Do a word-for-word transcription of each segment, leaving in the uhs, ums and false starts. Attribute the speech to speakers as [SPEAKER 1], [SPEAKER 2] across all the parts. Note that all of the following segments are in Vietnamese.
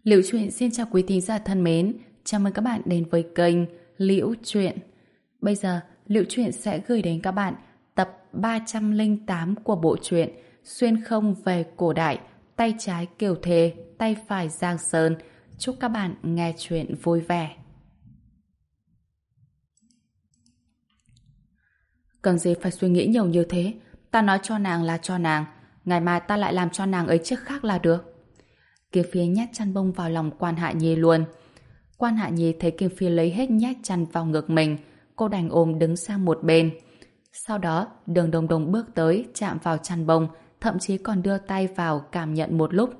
[SPEAKER 1] Liễu Chuyện xin chào quý thính giả thân mến, chào mừng các bạn đến với kênh Liễu Chuyện. Bây giờ, Liễu Chuyện sẽ gửi đến các bạn tập ba trăm lẻ tám của bộ truyện Xuyên không về cổ đại, tay trái Kiều Thề, tay phải Giang Sơn. Chúc các bạn nghe chuyện vui vẻ. Cần gì phải suy nghĩ nhiều như thế? Ta nói cho nàng là cho nàng, ngày mai ta lại làm cho nàng ấy chiếc khác là được. Kiều Phi nhét chăn bông vào lòng Quan Hạ Nhi luôn. Quan Hạ Nhi thấy Kiều Phi lấy hết nhét chăn vào ngực mình, cô đành ôm đứng sang một bên. Sau đó, Đường Đồng Đồng bước tới, chạm vào chăn bông, thậm chí còn đưa tay vào cảm nhận một lúc.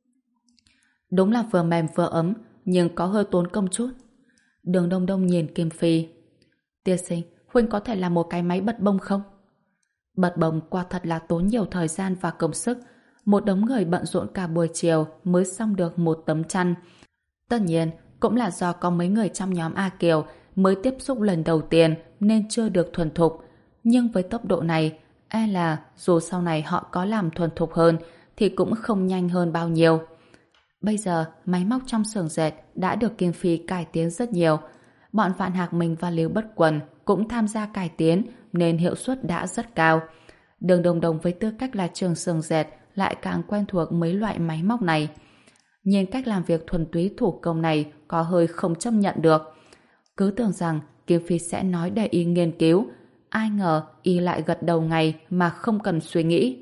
[SPEAKER 1] Đúng là vừa mềm vừa ấm, nhưng có hơi tốn công chút. Đường Đông Đông nhìn Kiều Phi. Tiên sinh, huynh có thể làm một cái máy bật bông không? Bật bông quả thật là tốn nhiều thời gian và công sức. Một đống người bận rộn cả buổi chiều mới xong được một tấm chăn. Tất nhiên, cũng là do có mấy người trong nhóm A Kiều mới tiếp xúc lần đầu tiên nên chưa được thuần thục. Nhưng với tốc độ này, e là dù sau này họ có làm thuần thục hơn thì cũng không nhanh hơn bao nhiêu. Bây giờ, máy móc trong xưởng dệt đã được Kiều Phi cải tiến rất nhiều. Bọn Vạn Hạc Minh và Lưu Bất Quần cũng tham gia cải tiến nên hiệu suất đã rất cao. Đường Đồng Đồng với tư cách là trường xưởng dệt lại càng quen thuộc mấy loại máy móc này. Nhìn cách làm việc thuần túy thủ công này có hơi không chấp nhận được. Cứ tưởng rằng Kiều Phi sẽ nói để y nghiên cứu, ai ngờ y lại gật đầu ngay mà không cần suy nghĩ.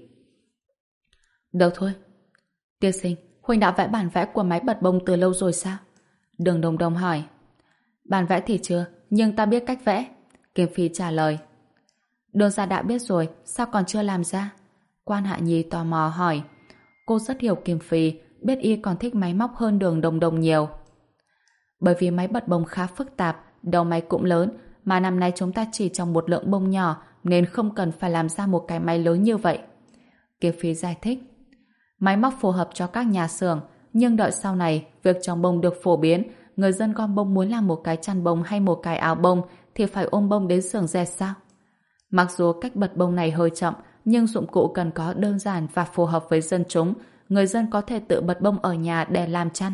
[SPEAKER 1] Được thôi. Tiên sinh, huynh đã vẽ bản vẽ của máy bật bông từ lâu rồi sao? Đường Đồng Đồng hỏi. Bản vẽ thì chưa, nhưng ta biết cách vẽ. Kiều Phi trả lời. Đường gia đã biết rồi, sao còn chưa làm ra? Quan Hạ Nhi tò mò hỏi. Cô rất hiểu Kiều Phi, biết y còn thích máy móc hơn Đường Đồng Đồng nhiều. Bởi vì máy bật bông khá phức tạp, đầu máy cũng lớn, mà năm nay chúng ta chỉ trồng một lượng bông nhỏ nên không cần phải làm ra một cái máy lớn như vậy. Kiều Phi giải thích. Máy móc phù hợp cho các nhà xưởng, nhưng đợi sau này việc trồng bông được phổ biến, người dân gom bông muốn làm một cái chăn bông hay một cái áo bông thì phải ôm bông đến xưởng dệt sao? Mặc dù cách bật bông này hơi chậm, nhưng dụng cụ cần có đơn giản và phù hợp với dân chúng, người dân có thể tự bật bông ở nhà để làm chăn.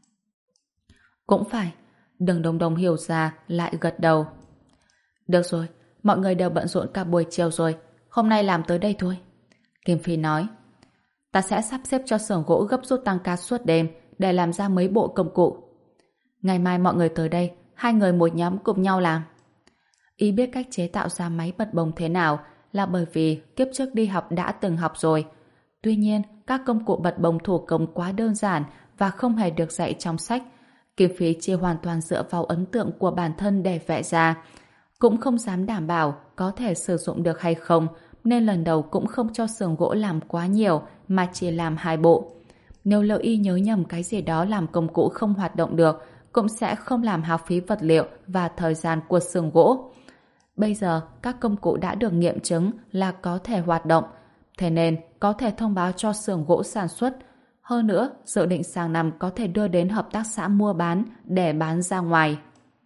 [SPEAKER 1] Cũng phải. Đường Đồng Đồng hiểu ra lại gật đầu. Được rồi, mọi người đều bận rộn cả buổi chiều rồi, hôm nay làm tới đây thôi. Kiều Phi nói. Ta sẽ sắp xếp cho xưởng gỗ gấp rút tăng ca suốt đêm để làm ra mấy bộ công cụ. Ngày mai mọi người tới đây, hai người một nhóm cùng nhau làm. Y biết cách chế tạo ra máy bật bông thế nào là bởi vì kiếp trước đi học đã từng học rồi. Tuy nhiên, các công cụ bật bông thủ công quá đơn giản và không hề được dạy trong sách. Kiều Phi chỉ hoàn toàn dựa vào ấn tượng của bản thân để vẽ ra. Cũng không dám đảm bảo có thể sử dụng được hay không, nên lần đầu cũng không cho xưởng gỗ làm quá nhiều mà chỉ làm hai bộ. Nếu lỡ y nhớ nhầm cái gì đó làm công cụ không hoạt động được, cũng sẽ không làm hao phí vật liệu và thời gian của xưởng gỗ. Bây giờ, các công cụ đã được nghiệm chứng là có thể hoạt động, thế nên có thể thông báo cho xưởng gỗ sản xuất. Hơn nữa, dự định sang năm có thể đưa đến hợp tác xã mua bán để bán ra ngoài.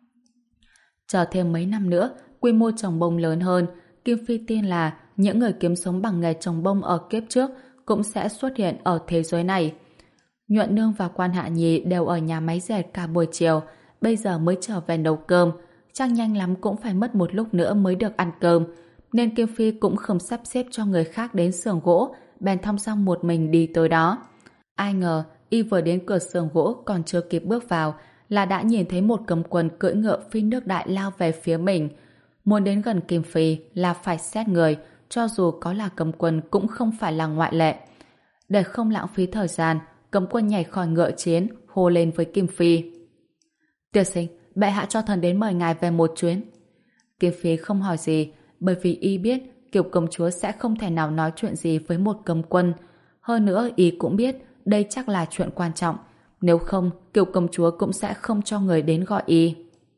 [SPEAKER 1] Chờ thêm mấy năm nữa, quy mô trồng bông lớn hơn, Kiều Phi tin là những người kiếm sống bằng nghề trồng bông ở kiếp trước cũng sẽ xuất hiện ở thế giới này. Nhuận Nương và Quan Hạ Nhi đều ở nhà máy dệt cả buổi chiều, bây giờ mới trở về nấu cơm. Chắc nhanh lắm cũng phải mất một lúc nữa mới được ăn cơm, nên Kiều Phi cũng không sắp xếp cho người khác đến xưởng gỗ, bèn thong dong một mình đi tới đó. Ai ngờ, y vừa đến cửa xưởng gỗ còn chưa kịp bước vào, là đã nhìn thấy một cầm quân cưỡi ngựa phi nước đại lao về phía mình. Muốn đến gần Kiều Phi là phải xét người, cho dù có là cầm quân cũng không phải là ngoại lệ. Để không lãng phí thời gian, cầm quân nhảy khỏi ngựa chiến, hô lên với Kiều Phi. Tiên sinh, bệ hạ cho thần đến mời ngài về một chuyến. Kiều Phi không hỏi gì, bởi vì y biết Kiều công chúa sẽ không thể nào nói chuyện gì với một cầm quân. Hơn nữa, y cũng biết đây chắc là chuyện quan trọng. Nếu không, Kiều công chúa cũng sẽ không cho người đến gọi y.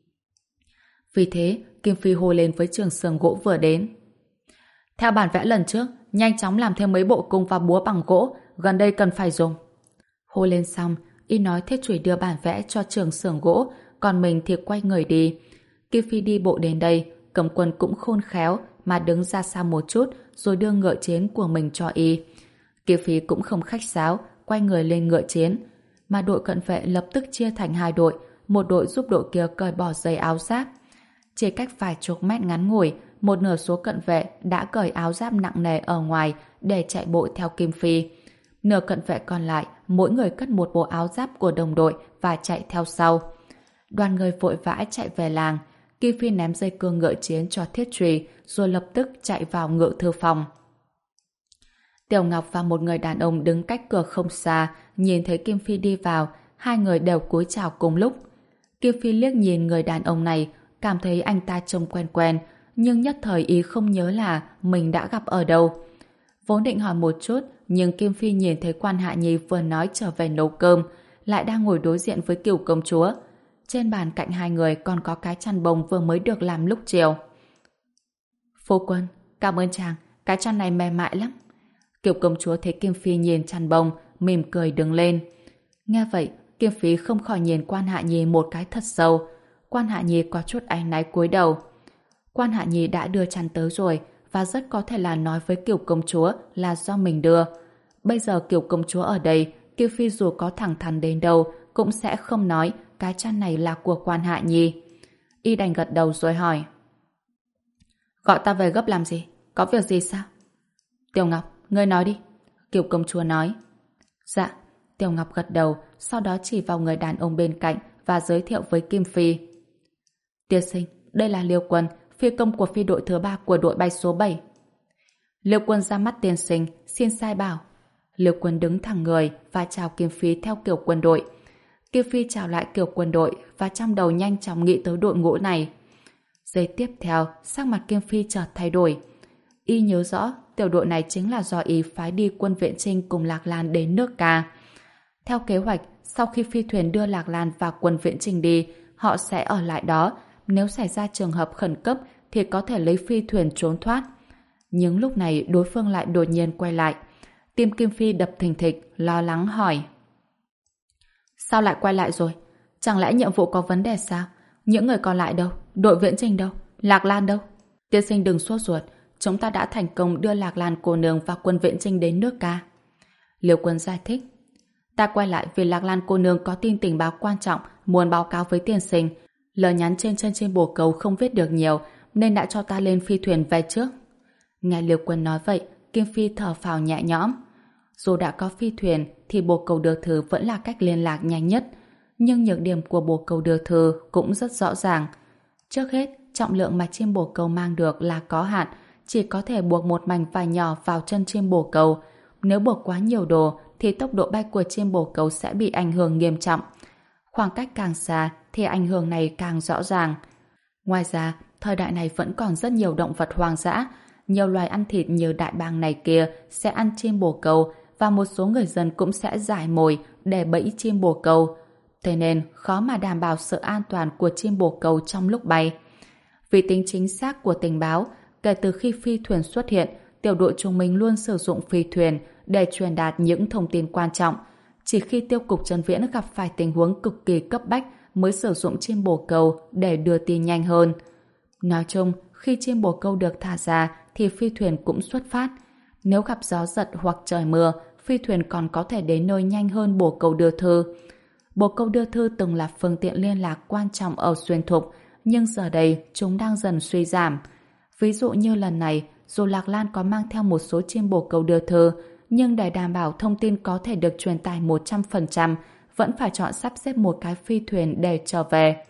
[SPEAKER 1] Vì thế, Kiều Phi hô lên với trường xưởng gỗ vừa đến. Theo bản vẽ lần trước, nhanh chóng làm thêm mấy bộ cung và búa bằng gỗ, gần đây cần phải dùng. Hô lên xong, y nói thiết chủy đưa bản vẽ cho trường xưởng gỗ, còn mình thì quay người đi. Kiều Phi đi bộ đến đây, cầm quân cũng khôn khéo mà đứng ra xa một chút rồi đưa ngựa chiến của mình cho y. Kiều Phi cũng không khách sáo, quay người lên ngựa chiến. mà đội cận vệ lập tức chia thành hai đội, một đội giúp đội kia cởi bỏ dây áo giáp. Chỉ cách vài chục mét ngắn ngủi, một nửa số cận vệ đã cởi áo giáp nặng nề ở ngoài để chạy bộ theo Kim Phi. Nửa cận vệ còn lại, mỗi người cất một bộ áo giáp của đồng đội và chạy theo sau. Đoàn người vội vã chạy về làng. Kim Phi ném dây cương ngựa chiến cho Thiết Trùy, rồi lập tức chạy vào ngự thư phòng. Tiểu Ngọc và một người đàn ông đứng cách cửa không xa, nhìn thấy Kim Phi đi vào, hai người đều cúi chào cùng lúc. Kim Phi liếc nhìn người đàn ông này, cảm thấy anh ta trông quen quen, nhưng nhất thời ý không nhớ là mình đã gặp ở đâu. Vốn định hỏi một chút, nhưng Kim Phi nhìn thấy Quan Hạ Nhi vừa nói trở về nấu cơm, lại đang ngồi đối diện với Cửu công chúa. Trên bàn cạnh hai người còn có cái chăn bông vừa mới được làm lúc chiều. Phu quân, cảm ơn chàng, cái chăn này mềm mại lắm. Cửu công chúa thấy Kim Phi nhìn chăn bông, mỉm cười đứng lên. Nghe vậy, Kim Phi không khỏi nhìn Quan Hạ Nhi một cái thật sâu. Quan Hạ Nhi có chút áy náy cúi đầu. Quan Hạ Nhi đã đưa chăn tới rồi, và rất có thể là nói với Cửu công chúa là do mình đưa. Bây giờ Cửu công chúa ở đây, Kim Phi dù có thẳng thắn đến đâu cũng sẽ không nói cái chăn này là của Quan Hạ Nhi. Y đành gật đầu rồi hỏi: Gọi ta về gấp làm gì? Có việc gì sao? Tiểu Ngọc, ngươi nói đi. Cửu công chúa nói. Dạ. Tiểu Ngọc gật đầu, sau đó chỉ vào người đàn ông bên cạnh và giới thiệu với Kim Phi. Tiên sinh, đây là Liêu Quân, phi công của phi đội thứ ba của đội bay số bảy. Liêu Quân ra mắt tiên sinh, xin sai bảo. Liêu Quân đứng thẳng người và chào Kim Phi theo kiểu quân đội. Kim Phi chào lại kiểu quân đội và trong đầu nhanh chóng nghĩ tới đội ngũ này. Giây tiếp theo, sắc mặt Kim Phi chợt thay đổi. Y nhớ rõ tiểu đội này chính là do Y phái đi quân viện chinh cùng Lạc Lan đến nước Ca. Theo kế hoạch, sau khi phi thuyền đưa Lạc Lan và quân viện chinh đi, họ sẽ ở lại đó. Nếu xảy ra trường hợp khẩn cấp thì có thể lấy phi thuyền trốn thoát. Nhưng lúc này đối phương lại đột nhiên quay lại. Tim Kim Phi đập thình thịch, lo lắng hỏi: Sao lại quay lại rồi? Chẳng lẽ nhiệm vụ có vấn đề sao? Những người còn lại đâu? Đội viễn chinh đâu? Lạc Lan đâu? Tiên sinh đừng sốt ruột, chúng ta đã thành công đưa Lạc Lan cô nương và quân viện chinh đến nước Ca. Liêu Quân giải thích: Ta quay lại vì Lạc Lan cô nương có tin tình báo quan trọng muốn báo cáo với tiên sinh. Lời nhắn trên chân trên bồ câu không viết được nhiều nên đã cho ta lên phi thuyền về trước. Nghe Liêu Quân nói vậy, Kim Phi thở phào nhẹ nhõm. Dù đã có phi thuyền thì bồ câu đưa thư vẫn là cách liên lạc nhanh nhất, nhưng nhược điểm của bồ câu đưa thư cũng rất rõ ràng. Trước hết, trọng lượng mà chim bồ câu mang được là có hạn, chỉ có thể buộc một mảnh vải nhỏ vào chân chim bồ câu. Nếu buộc quá nhiều đồ thì tốc độ bay của chim bồ câu sẽ bị ảnh hưởng nghiêm trọng. Khoảng cách càng xa thì ảnh hưởng này càng rõ ràng. Ngoài ra, thời đại này vẫn còn rất nhiều động vật hoang dã. Nhiều loài ăn thịt như đại bàng này kia sẽ ăn chim bồ câu, và một số người dân cũng sẽ giải mồi để bẫy chim bồ câu. Thế nên khó mà đảm bảo sự an toàn của chim bồ câu trong lúc bay. Vì tính chính xác của tình báo, kể từ khi phi thuyền xuất hiện, tiểu đội chúng mình luôn sử dụng phi thuyền để truyền đạt những thông tin quan trọng. Chỉ khi tiêu cục Trấn Viễn gặp phải tình huống cực kỳ cấp bách mới sử dụng chim bồ câu để đưa tin nhanh hơn. Nói chung, khi chim bồ câu được thả ra thì phi thuyền cũng xuất phát. Nếu gặp gió giật hoặc trời mưa, phi thuyền còn có thể đến nơi nhanh hơn bồ câu đưa thư. Bồ câu đưa thư từng là phương tiện liên lạc quan trọng ở xuyên thục, nhưng giờ đây chúng đang dần suy giảm. Ví dụ như lần này, dù Lạc Lan có mang theo một số chim bồ câu đưa thư, nhưng để đảm bảo thông tin có thể được truyền tải một trăm phần trăm, vẫn phải chọn sắp xếp một cái phi thuyền để trở về.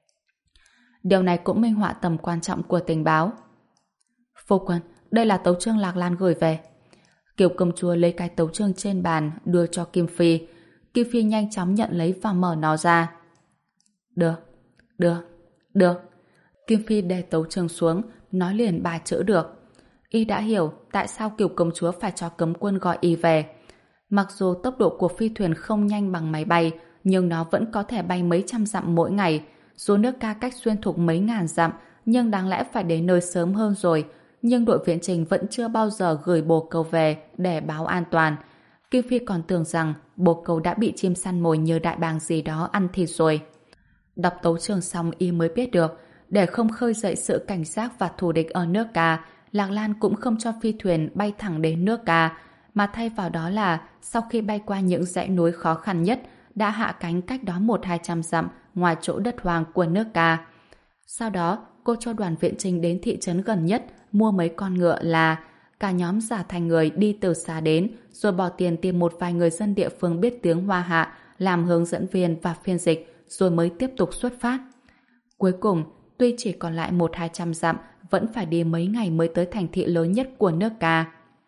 [SPEAKER 1] Điều này cũng minh họa tầm quan trọng của tình báo. Phu quân, đây là tấu chương Lạc Lan gửi về. Kiều công chúa lấy cái tấu chương trên bàn đưa cho Kim Phi. Kim Phi nhanh chóng nhận lấy và mở nó ra. Được, được, được. Kim Phi để tấu chương xuống, nói liền ba chữ được. Y đã hiểu tại sao Kiều công chúa phải cho cấm quân gọi Y về. Mặc dù tốc độ của phi thuyền không nhanh bằng máy bay, nhưng nó vẫn có thể bay mấy trăm dặm mỗi ngày. Dù nước Ca cách xuyên thục mấy ngàn dặm, nhưng đáng lẽ phải đến nơi sớm hơn rồi. Nhưng đội viễn trình vẫn chưa bao giờ gửi bồ câu về để báo an toàn. Kim Phi còn tưởng rằng bồ câu đã bị chim săn mồi như đại bàng gì đó ăn thịt rồi. Đọc tấu chương xong Y mới biết được, để không khơi dậy sự cảnh giác và thù địch ở nước Ca, Lạc Lan cũng không cho phi thuyền bay thẳng đến nước Ca, mà thay vào đó là sau khi bay qua những dãy núi khó khăn nhất, đã hạ cánh cách đó một hai trăm dặm ngoài chỗ đất hoang của nước Ca. Sau đó, cô cho đoàn viện trình đến thị trấn gần nhất mua mấy con ngựa là cả nhóm giả thành người đi từ xa đến rồi bỏ tiền tìm một vài người dân địa phương biết tiếng Hoa Hạ làm hướng dẫn viên và phiên dịch rồi mới tiếp tục xuất phát. Cuối cùng, tuy chỉ còn lại một hai trăm dặm vẫn phải đi mấy ngày mới tới thành thị lớn nhất của nước Ca.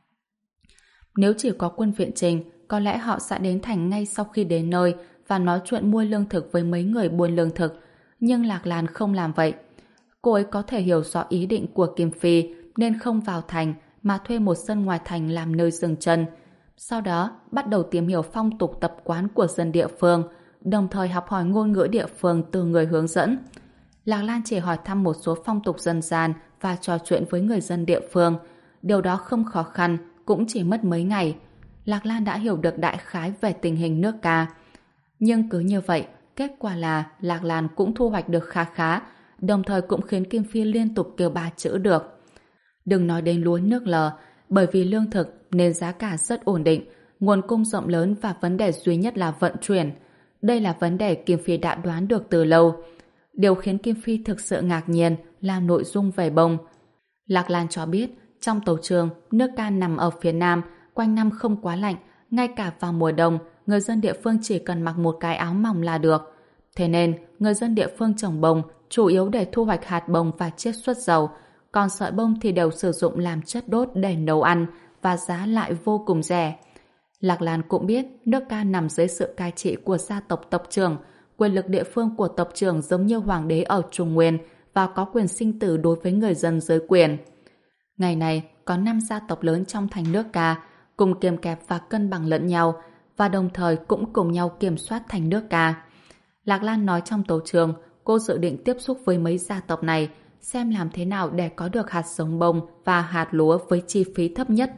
[SPEAKER 1] Nếu chỉ có quân viện trình, có lẽ họ sẽ đến thành ngay sau khi đến nơi và nói chuyện mua lương thực với mấy người buôn lương thực. Nhưng Lạc Lan không làm vậy. Cô ấy có thể hiểu rõ ý định của Kim Phi nên không vào thành mà thuê một sân ngoài thành làm nơi dừng chân. Sau đó bắt đầu tìm hiểu phong tục tập quán của dân địa phương, đồng thời học hỏi ngôn ngữ địa phương từ người hướng dẫn. Lạc Lan chỉ hỏi thăm một số phong tục dân gian và trò chuyện với người dân địa phương. Điều đó không khó khăn, cũng chỉ mất mấy ngày. Lạc Lan đã hiểu được đại khái về tình hình nước Ca. Nhưng cứ như vậy, kết quả là Lạc Lan cũng thu hoạch được khá khá, đồng thời cũng khiến Kim Phi liên tục kêu ba chữ được. Đừng nói đến lúa nước lờ, bởi vì lương thực nên giá cả rất ổn định, nguồn cung rộng lớn và vấn đề duy nhất là vận chuyển. Đây là vấn đề Kim Phi đã đoán được từ lâu. Điều khiến Kim Phi thực sự ngạc nhiên là nội dung về bông. Lạc Lan cho biết, trong tấu chương, nước Ca nằm ở phía nam, quanh năm không quá lạnh, ngay cả vào mùa đông, người dân địa phương chỉ cần mặc một cái áo mỏng là được. Thế nên, người dân địa phương trồng bông chủ yếu để thu hoạch hạt bông và chiết xuất dầu, còn sợi bông thì đều sử dụng làm chất đốt để nấu ăn và giá lại vô cùng rẻ. Lạc Lan cũng biết nước Ca nằm dưới sự cai trị của gia tộc tộc trưởng, quyền lực địa phương của tộc trưởng giống như hoàng đế ở Trung Nguyên và có quyền sinh tử đối với người dân dưới quyền. Ngày này, có năm gia tộc lớn trong thành nước Ca cùng kiềm kẹp và cân bằng lẫn nhau và đồng thời cũng cùng nhau kiểm soát thành nước Ca. Lạc Lan nói trong tấu chương, cô dự định tiếp xúc với mấy gia tộc này, xem làm thế nào để có được hạt giống bông và hạt lúa với chi phí thấp nhất.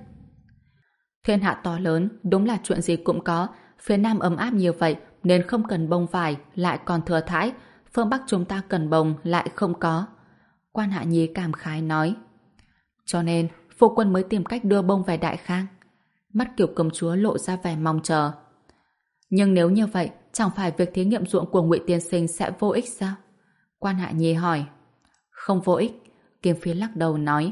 [SPEAKER 1] Thiên hạ to lớn, đúng là chuyện gì cũng có. Phía Nam ấm áp như vậy nên không cần bông vải, lại còn thừa thãi. Phương Bắc chúng ta cần bông, lại không có. Quan Hạ Nhi cảm khái nói. Cho nên, phu quân mới tìm cách đưa bông về Đại Khang. Mắt Kiều công chúa lộ ra vẻ mong chờ. Nhưng nếu như vậy, chẳng phải việc thí nghiệm ruộng của Ngụy tiên sinh sẽ vô ích sao? Quan Hạ Nhi hỏi. Không vô ích, Kim Phi lắc đầu nói.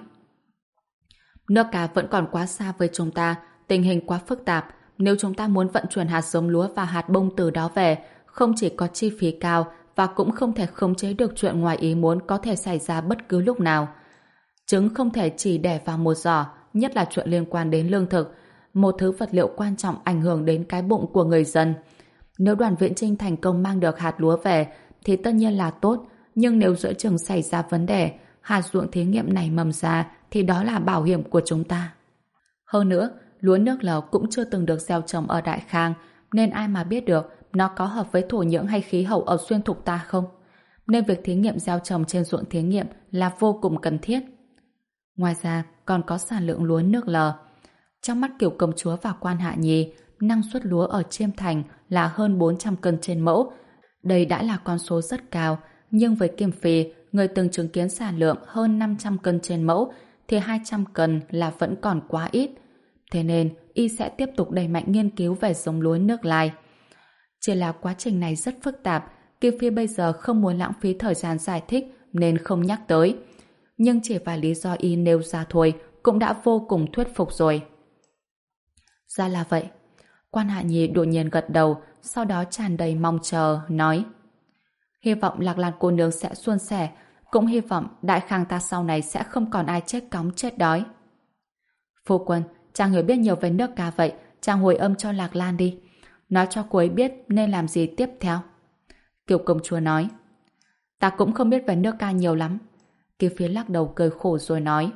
[SPEAKER 1] Nước Ca vẫn còn quá xa với chúng ta, tình hình quá phức tạp. Nếu chúng ta muốn vận chuyển hạt giống lúa và hạt bông từ đó về, không chỉ có chi phí cao và cũng không thể khống chế được chuyện ngoài ý muốn có thể xảy ra bất cứ lúc nào. Trứng không thể chỉ đẻ vào một giỏ, nhất là chuyện liên quan đến lương thực, một thứ vật liệu quan trọng ảnh hưởng đến cái bụng của người dân. Nếu đoàn viện chinh thành công mang được hạt lúa về thì tất nhiên là tốt, nhưng nếu giữa chừng xảy ra vấn đề, hạt ruộng thí nghiệm này mầm ra thì đó là bảo hiểm của chúng ta. Hơn nữa, lúa nước lèo cũng chưa từng được gieo trồng ở Đại Khang, nên ai mà biết được nó có hợp với thổ nhưỡng hay khí hậu ở xuyên thục ta không? Nên việc thí nghiệm gieo trồng trên ruộng thí nghiệm là vô cùng cần thiết. Ngoài ra, còn có sản lượng lúa nước lờ. Trong mắt Kiều công chúa và Quan Hạ Nhi, năng suất lúa ở Chiêm Thành là hơn bốn trăm cân trên mẫu. Đây đã là con số rất cao, nhưng với Kim Phi, người từng chứng kiến sản lượng hơn năm trăm cân trên mẫu, thì hai trăm cân là vẫn còn quá ít. Thế nên, y sẽ tiếp tục đẩy mạnh nghiên cứu về giống lúa nước lai. Chỉ là quá trình này rất phức tạp, Kim Phi bây giờ không muốn lãng phí thời gian giải thích nên không nhắc tới. Nhưng chỉ vài lý do y nêu ra thôi cũng đã vô cùng thuyết phục rồi. Ra là vậy. Quan Hạ Nhi đột nhiên gật đầu, sau đó tràn đầy mong chờ, nói: hy vọng Lạc Lan cô nương sẽ suôn sẻ, cũng hy vọng Đại Khang ta sau này sẽ không còn ai chết cóng chết đói. Phu quân, chàng hiểu biết nhiều về nước Ca vậy, chàng hồi âm cho Lạc Lan đi, nói cho cô ấy biết nên làm gì tiếp theo. Kiều công chúa nói: ta cũng không biết về nước Ca nhiều lắm. Kiều Phía lắc đầu cười khổ rồi nói: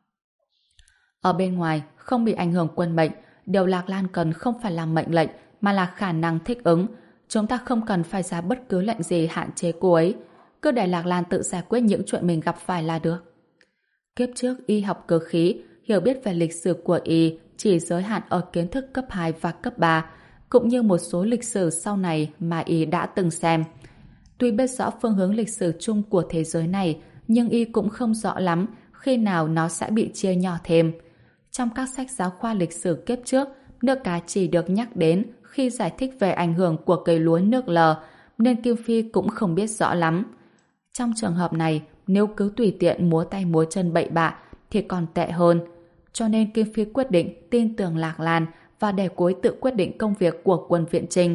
[SPEAKER 1] ở bên ngoài không bị ảnh hưởng quân mệnh, điều Lạc Lan cần không phải là mệnh lệnh mà là khả năng thích ứng. Chúng ta không cần phải ra bất cứ lệnh gì hạn chế cô ấy, cứ để Lạc Lan tự giải quyết những chuyện mình gặp phải là được. Kiếp trước y học cơ khí, hiểu biết về lịch sử của y chỉ giới hạn ở kiến thức cấp hai và cấp ba, cũng như một số lịch sử sau này mà y đã từng xem. Tuy biết rõ phương hướng lịch sử chung của thế giới này, nhưng y cũng không rõ lắm khi nào nó sẽ bị chia nhỏ thêm. Trong các sách giáo khoa lịch sử kiếp trước, nước Ca chỉ được nhắc đến khi giải thích về ảnh hưởng của cây lúa nước lờ, nên Kim Phi cũng không biết rõ lắm. Trong trường hợp này, nếu cứ tùy tiện múa tay múa chân bậy bạ thì còn tệ hơn. Cho nên Kim Phi quyết định tin tưởng Lạc Lan và để cô ấy tự quyết định công việc của quân viện Trinh.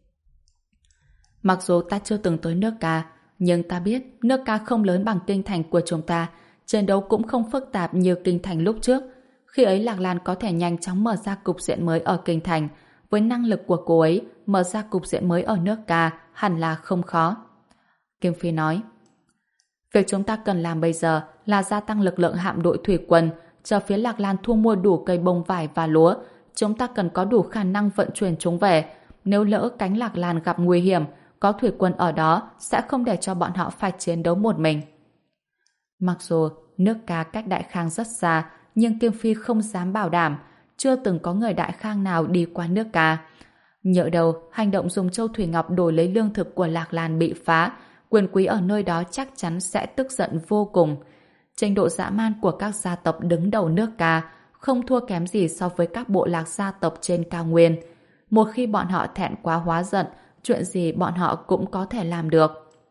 [SPEAKER 1] Mặc dù ta chưa từng tới nước Ca, nhưng ta biết nước Ca không lớn bằng kinh thành của chúng ta, chiến đấu cũng không phức tạp như kinh thành lúc trước. Khi ấy Lạc Lan có thể nhanh chóng mở ra cục diện mới ở kinh thành. Với năng lực của cô ấy, mở ra cục diện mới ở nước Ca hẳn là không khó. Kim Phi nói, việc chúng ta cần làm bây giờ là gia tăng lực lượng hạm đội thủy quân, chờ phía Lạc Lan thu mua đủ cây bông vải và lúa. Chúng ta cần có đủ khả năng vận chuyển chúng về. Nếu lỡ cánh Lạc Lan gặp nguy hiểm, có thủy quân ở đó sẽ không để cho bọn họ phải chiến đấu một mình. Mặc dù nước Ca cách Đại Khang rất xa, nhưng Kim Phi không dám bảo đảm, chưa từng có người Đại Khang nào đi qua nước Ca. Nhỡ đâu, hành động dùng châu Thủy Ngọc đổi lấy lương thực của Lạc Lan bị phá, quyền quý ở nơi đó chắc chắn sẽ tức giận vô cùng. Trình độ dã man của các gia tộc đứng đầu nước Ca không thua kém gì so với các bộ lạc gia tộc trên cao nguyên. Một khi bọn họ thẹn quá hóa giận, chuyện gì bọn họ cũng có thể làm được.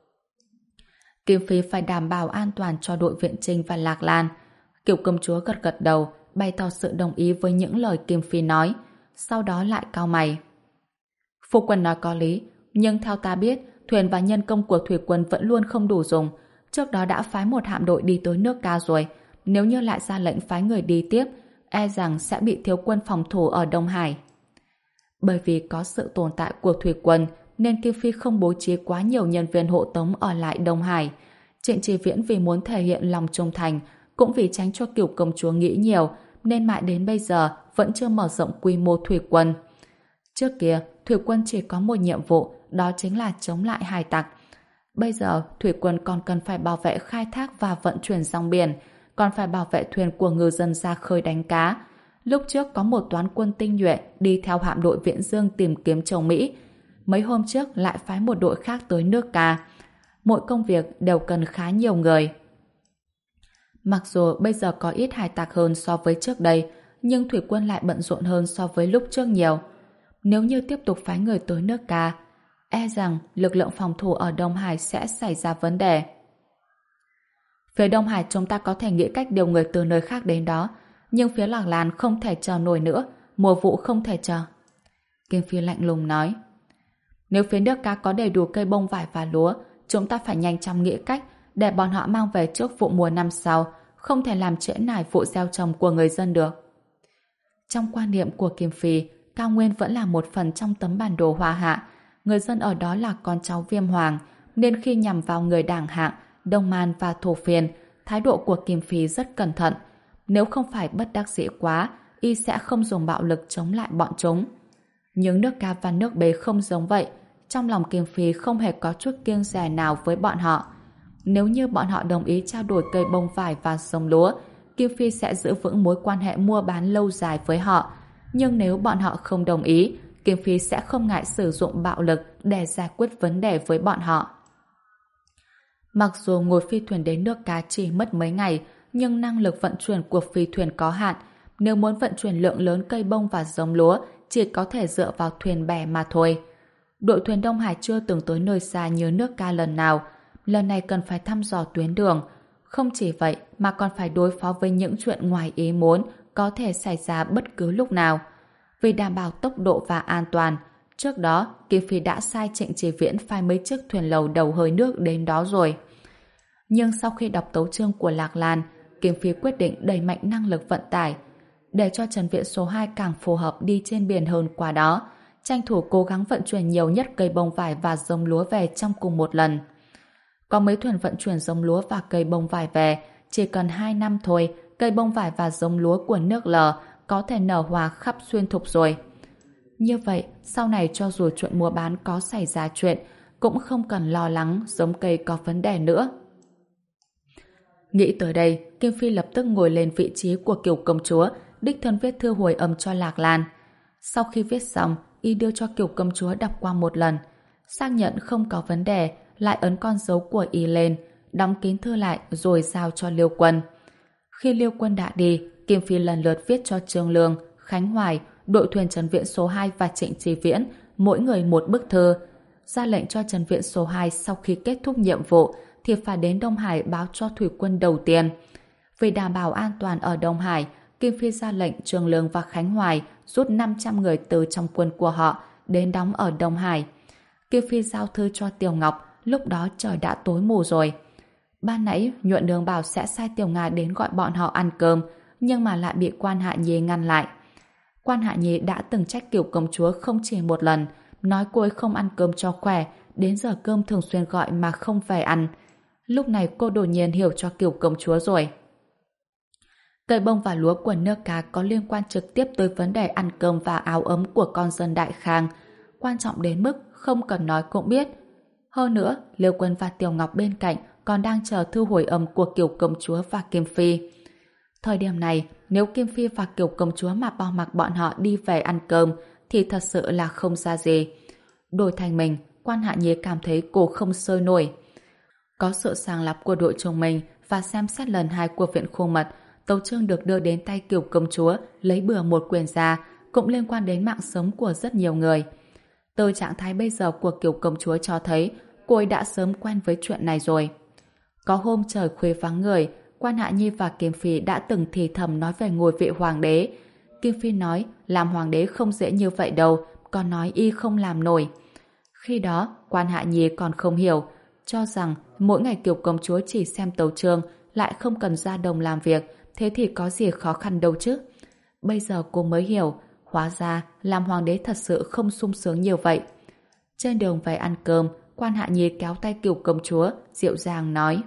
[SPEAKER 1] Kim Phi phải đảm bảo an toàn cho đội viện Trinh và Lạc Lan. Kiều công chúa gật gật đầu, bày tỏ sự đồng ý với những lời Kim Phi nói, sau đó lại cau mày. Phu quân nói có lý, nhưng theo ta biết, thuyền và nhân công của thủy quân vẫn luôn không đủ dùng. Trước đó đã phái một hạm đội đi tới nước Ca rồi, nếu như lại ra lệnh phái người đi tiếp, e rằng sẽ bị thiếu quân phòng thủ ở Đông Hải. Bởi vì có sự tồn tại của thủy quân, nên Kim Phi không bố trí quá nhiều nhân viên hộ tống ở lại Đông Hải. Trịnh Chỉ Viễn vì muốn thể hiện lòng trung thành, cũng vì tránh cho Kiều công chúa nghĩ nhiều, nên mãi đến bây giờ vẫn chưa mở rộng quy mô thủy quân. Trước kia, thủy quân chỉ có một nhiệm vụ, đó chính là chống lại hải tặc. Bây giờ, thủy quân còn cần phải bảo vệ khai thác và vận chuyển dòng biển, còn phải bảo vệ thuyền của ngư dân ra khơi đánh cá. Lúc trước có một toán quân tinh nhuệ đi theo hạm đội Viễn Dương tìm kiếm châu Mỹ. Mấy hôm trước lại phái một đội khác tới nước Ca. Mỗi công việc đều cần khá nhiều người. Mặc dù bây giờ có ít hải tặc hơn so với trước đây, nhưng thủy quân lại bận rộn hơn so với lúc trước nhiều. Nếu như tiếp tục phái người tới nước Ca, e rằng lực lượng phòng thủ ở Đông Hải sẽ xảy ra vấn đề. Phía Đông Hải chúng ta có thể nghĩ cách điều người từ nơi khác đến đó, nhưng phía Lạc Lan không thể chờ nổi nữa, mùa vụ không thể chờ. Kim Phi lạnh lùng nói, nếu phía nước Ca có đầy đủ cây bông vải và lúa, chúng ta phải nhanh chóng nghĩ cách để bọn họ mang về trước vụ mùa năm sau, không thể làm trễ nải vụ gieo trồng của người dân được. Trong quan niệm của Kim Phi, cao nguyên vẫn là một phần trong tấm bản đồ Hoa Hạ. Người dân ở đó là con cháu Viêm Hoàng, nên khi nhằm vào người Đảng Hạng, Đông Man và Thổ Phiên, thái độ của Kim Phi rất cẩn thận. Nếu không phải bất đắc dĩ quá, y sẽ không dùng bạo lực chống lại bọn chúng. Nhưng nước Ca và nước Bế không giống vậy. Trong lòng Kim Phi không hề có chút kiêng dè nào với bọn họ. Nếu như bọn họ đồng ý trao đổi cây bông vải và giống lúa, Kim Phi sẽ giữ vững mối quan hệ mua bán lâu dài với họ. Nhưng nếu bọn họ không đồng ý, Kim Phi sẽ không ngại sử dụng bạo lực để giải quyết vấn đề với bọn họ. Mặc dù ngồi phi thuyền đến nước Ca chỉ mất mấy ngày, nhưng năng lực vận chuyển của phi thuyền có hạn. Nếu muốn vận chuyển lượng lớn cây bông và giống lúa, chỉ có thể dựa vào thuyền bè mà thôi. Đội thuyền Đông Hải chưa từng tới nơi xa như nước Ca lần nào. Lần này cần phải thăm dò tuyến đường. Không chỉ vậy mà còn phải đối phó với những chuyện ngoài ý muốn có thể xảy ra bất cứ lúc nào. Vì đảm bảo tốc độ và an toàn, trước đó Kim Phi đã sai Trịnh Chỉ Viễn phái mấy chiếc thuyền lầu đầu hơi nước đến đó rồi. Nhưng sau khi đọc tấu chương của Lạc Lan, Kim Phi quyết định đẩy mạnh năng lực vận tải để cho Trần Viện số hai càng phù hợp đi trên biển hơn qua đó, tranh thủ cố gắng vận chuyển nhiều nhất cây bông vải và giống lúa về trong cùng một lần. Có mấy thuyền vận chuyển giống lúa và cây bông vải về, chỉ cần hai năm thôi, cây bông vải và giống lúa của nước Lờ có thể nở hoa khắp xuyên thục rồi. Như vậy, sau này cho dù chuyện mua bán có xảy ra chuyện, cũng không cần lo lắng giống cây có vấn đề nữa. Nghĩ tới đây, Kim Phi lập tức ngồi lên vị trí của Kiều công chúa, đích thân viết thư hồi âm cho Lạc Lan. Sau khi viết xong, y đưa cho Kiều công chúa đọc qua một lần, xác nhận không có vấn đề, lại ấn con dấu của y lên, đóng kín thư lại rồi giao cho Liêu Quân. Khi Liêu Quân đã đi, Kim Phi lần lượt viết cho Trương Lương, Khánh Hoài, đội thuyền Trần Viễn số hai và Trịnh Chí Viễn mỗi người một bức thư, ra lệnh cho Trần Viễn số hai sau khi kết thúc nhiệm vụ thì phải đến Đông Hải báo cho thủy quân đầu tiên. Vì đảm bảo an toàn ở Đông Hải, Kim Phi ra lệnh Trường Lương và Khánh Hoài rút năm trăm người từ trong quân của họ đến đóng ở Đông Hải. Kim Phi giao thư cho Tiểu Ngọc, lúc đó trời đã tối mù rồi. Ban nãy Nhuận Đường bảo sẽ sai Tiểu Nga đến gọi bọn họ ăn cơm, nhưng mà lại bị Quan Hạ Nhi ngăn lại. Quan Hạ Nhi đã từng trách Kiều công chúa không chỉ một lần, nói cô ấy không ăn cơm cho khỏe, đến giờ cơm thường xuyên gọi mà không về ăn. Lúc này cô đột nhiên hiểu cho Kiều công chúa rồi. Cây bông và lúa của nước Cá có liên quan trực tiếp tới vấn đề ăn cơm và áo ấm của con dân Đại Khang, quan trọng đến mức không cần nói cũng biết. Hơn nữa, Liêu Quân và Tiểu Ngọc bên cạnh còn đang chờ thư hồi âm của Kiều công chúa và Kim Phi. Thời điểm này, nếu Kim Phi và Kiều công chúa mà bỏ mặc bọn họ đi về ăn cơm thì thật sự là không ra gì. Đổi thành mình, Quan Hạ Nhi cảm thấy cô không sơi nổi. Có sự sàng lọc của đội chồng mình và xem xét lần hai của viện khu mật, tấu chương được đưa đến tay Kiều công chúa lấy bừa một quyền ra, cũng liên quan đến mạng sống của rất nhiều người. Từ trạng thái bây giờ của Kiều công chúa cho thấy cô ấy đã sớm quen với chuyện này rồi. Có hôm trời khuya vắng người, Quan Hạ Nhi và Kim Phi đã từng thì thầm nói về ngôi vị hoàng đế. Kim Phi nói làm hoàng đế không dễ như vậy đâu, còn nói y không làm nổi. Khi đó, Quan Hạ Nhi còn không hiểu, cho rằng mỗi ngày Kiều công chúa chỉ xem tấu chương, lại không cần ra đồng làm việc, thế thì có gì khó khăn đâu chứ. Bây giờ cô mới hiểu, hóa ra làm hoàng đế thật sự không sung sướng như vậy. Trên đường về ăn cơm, Quan Hạ Nhi kéo tay Kiều công chúa, dịu dàng nói: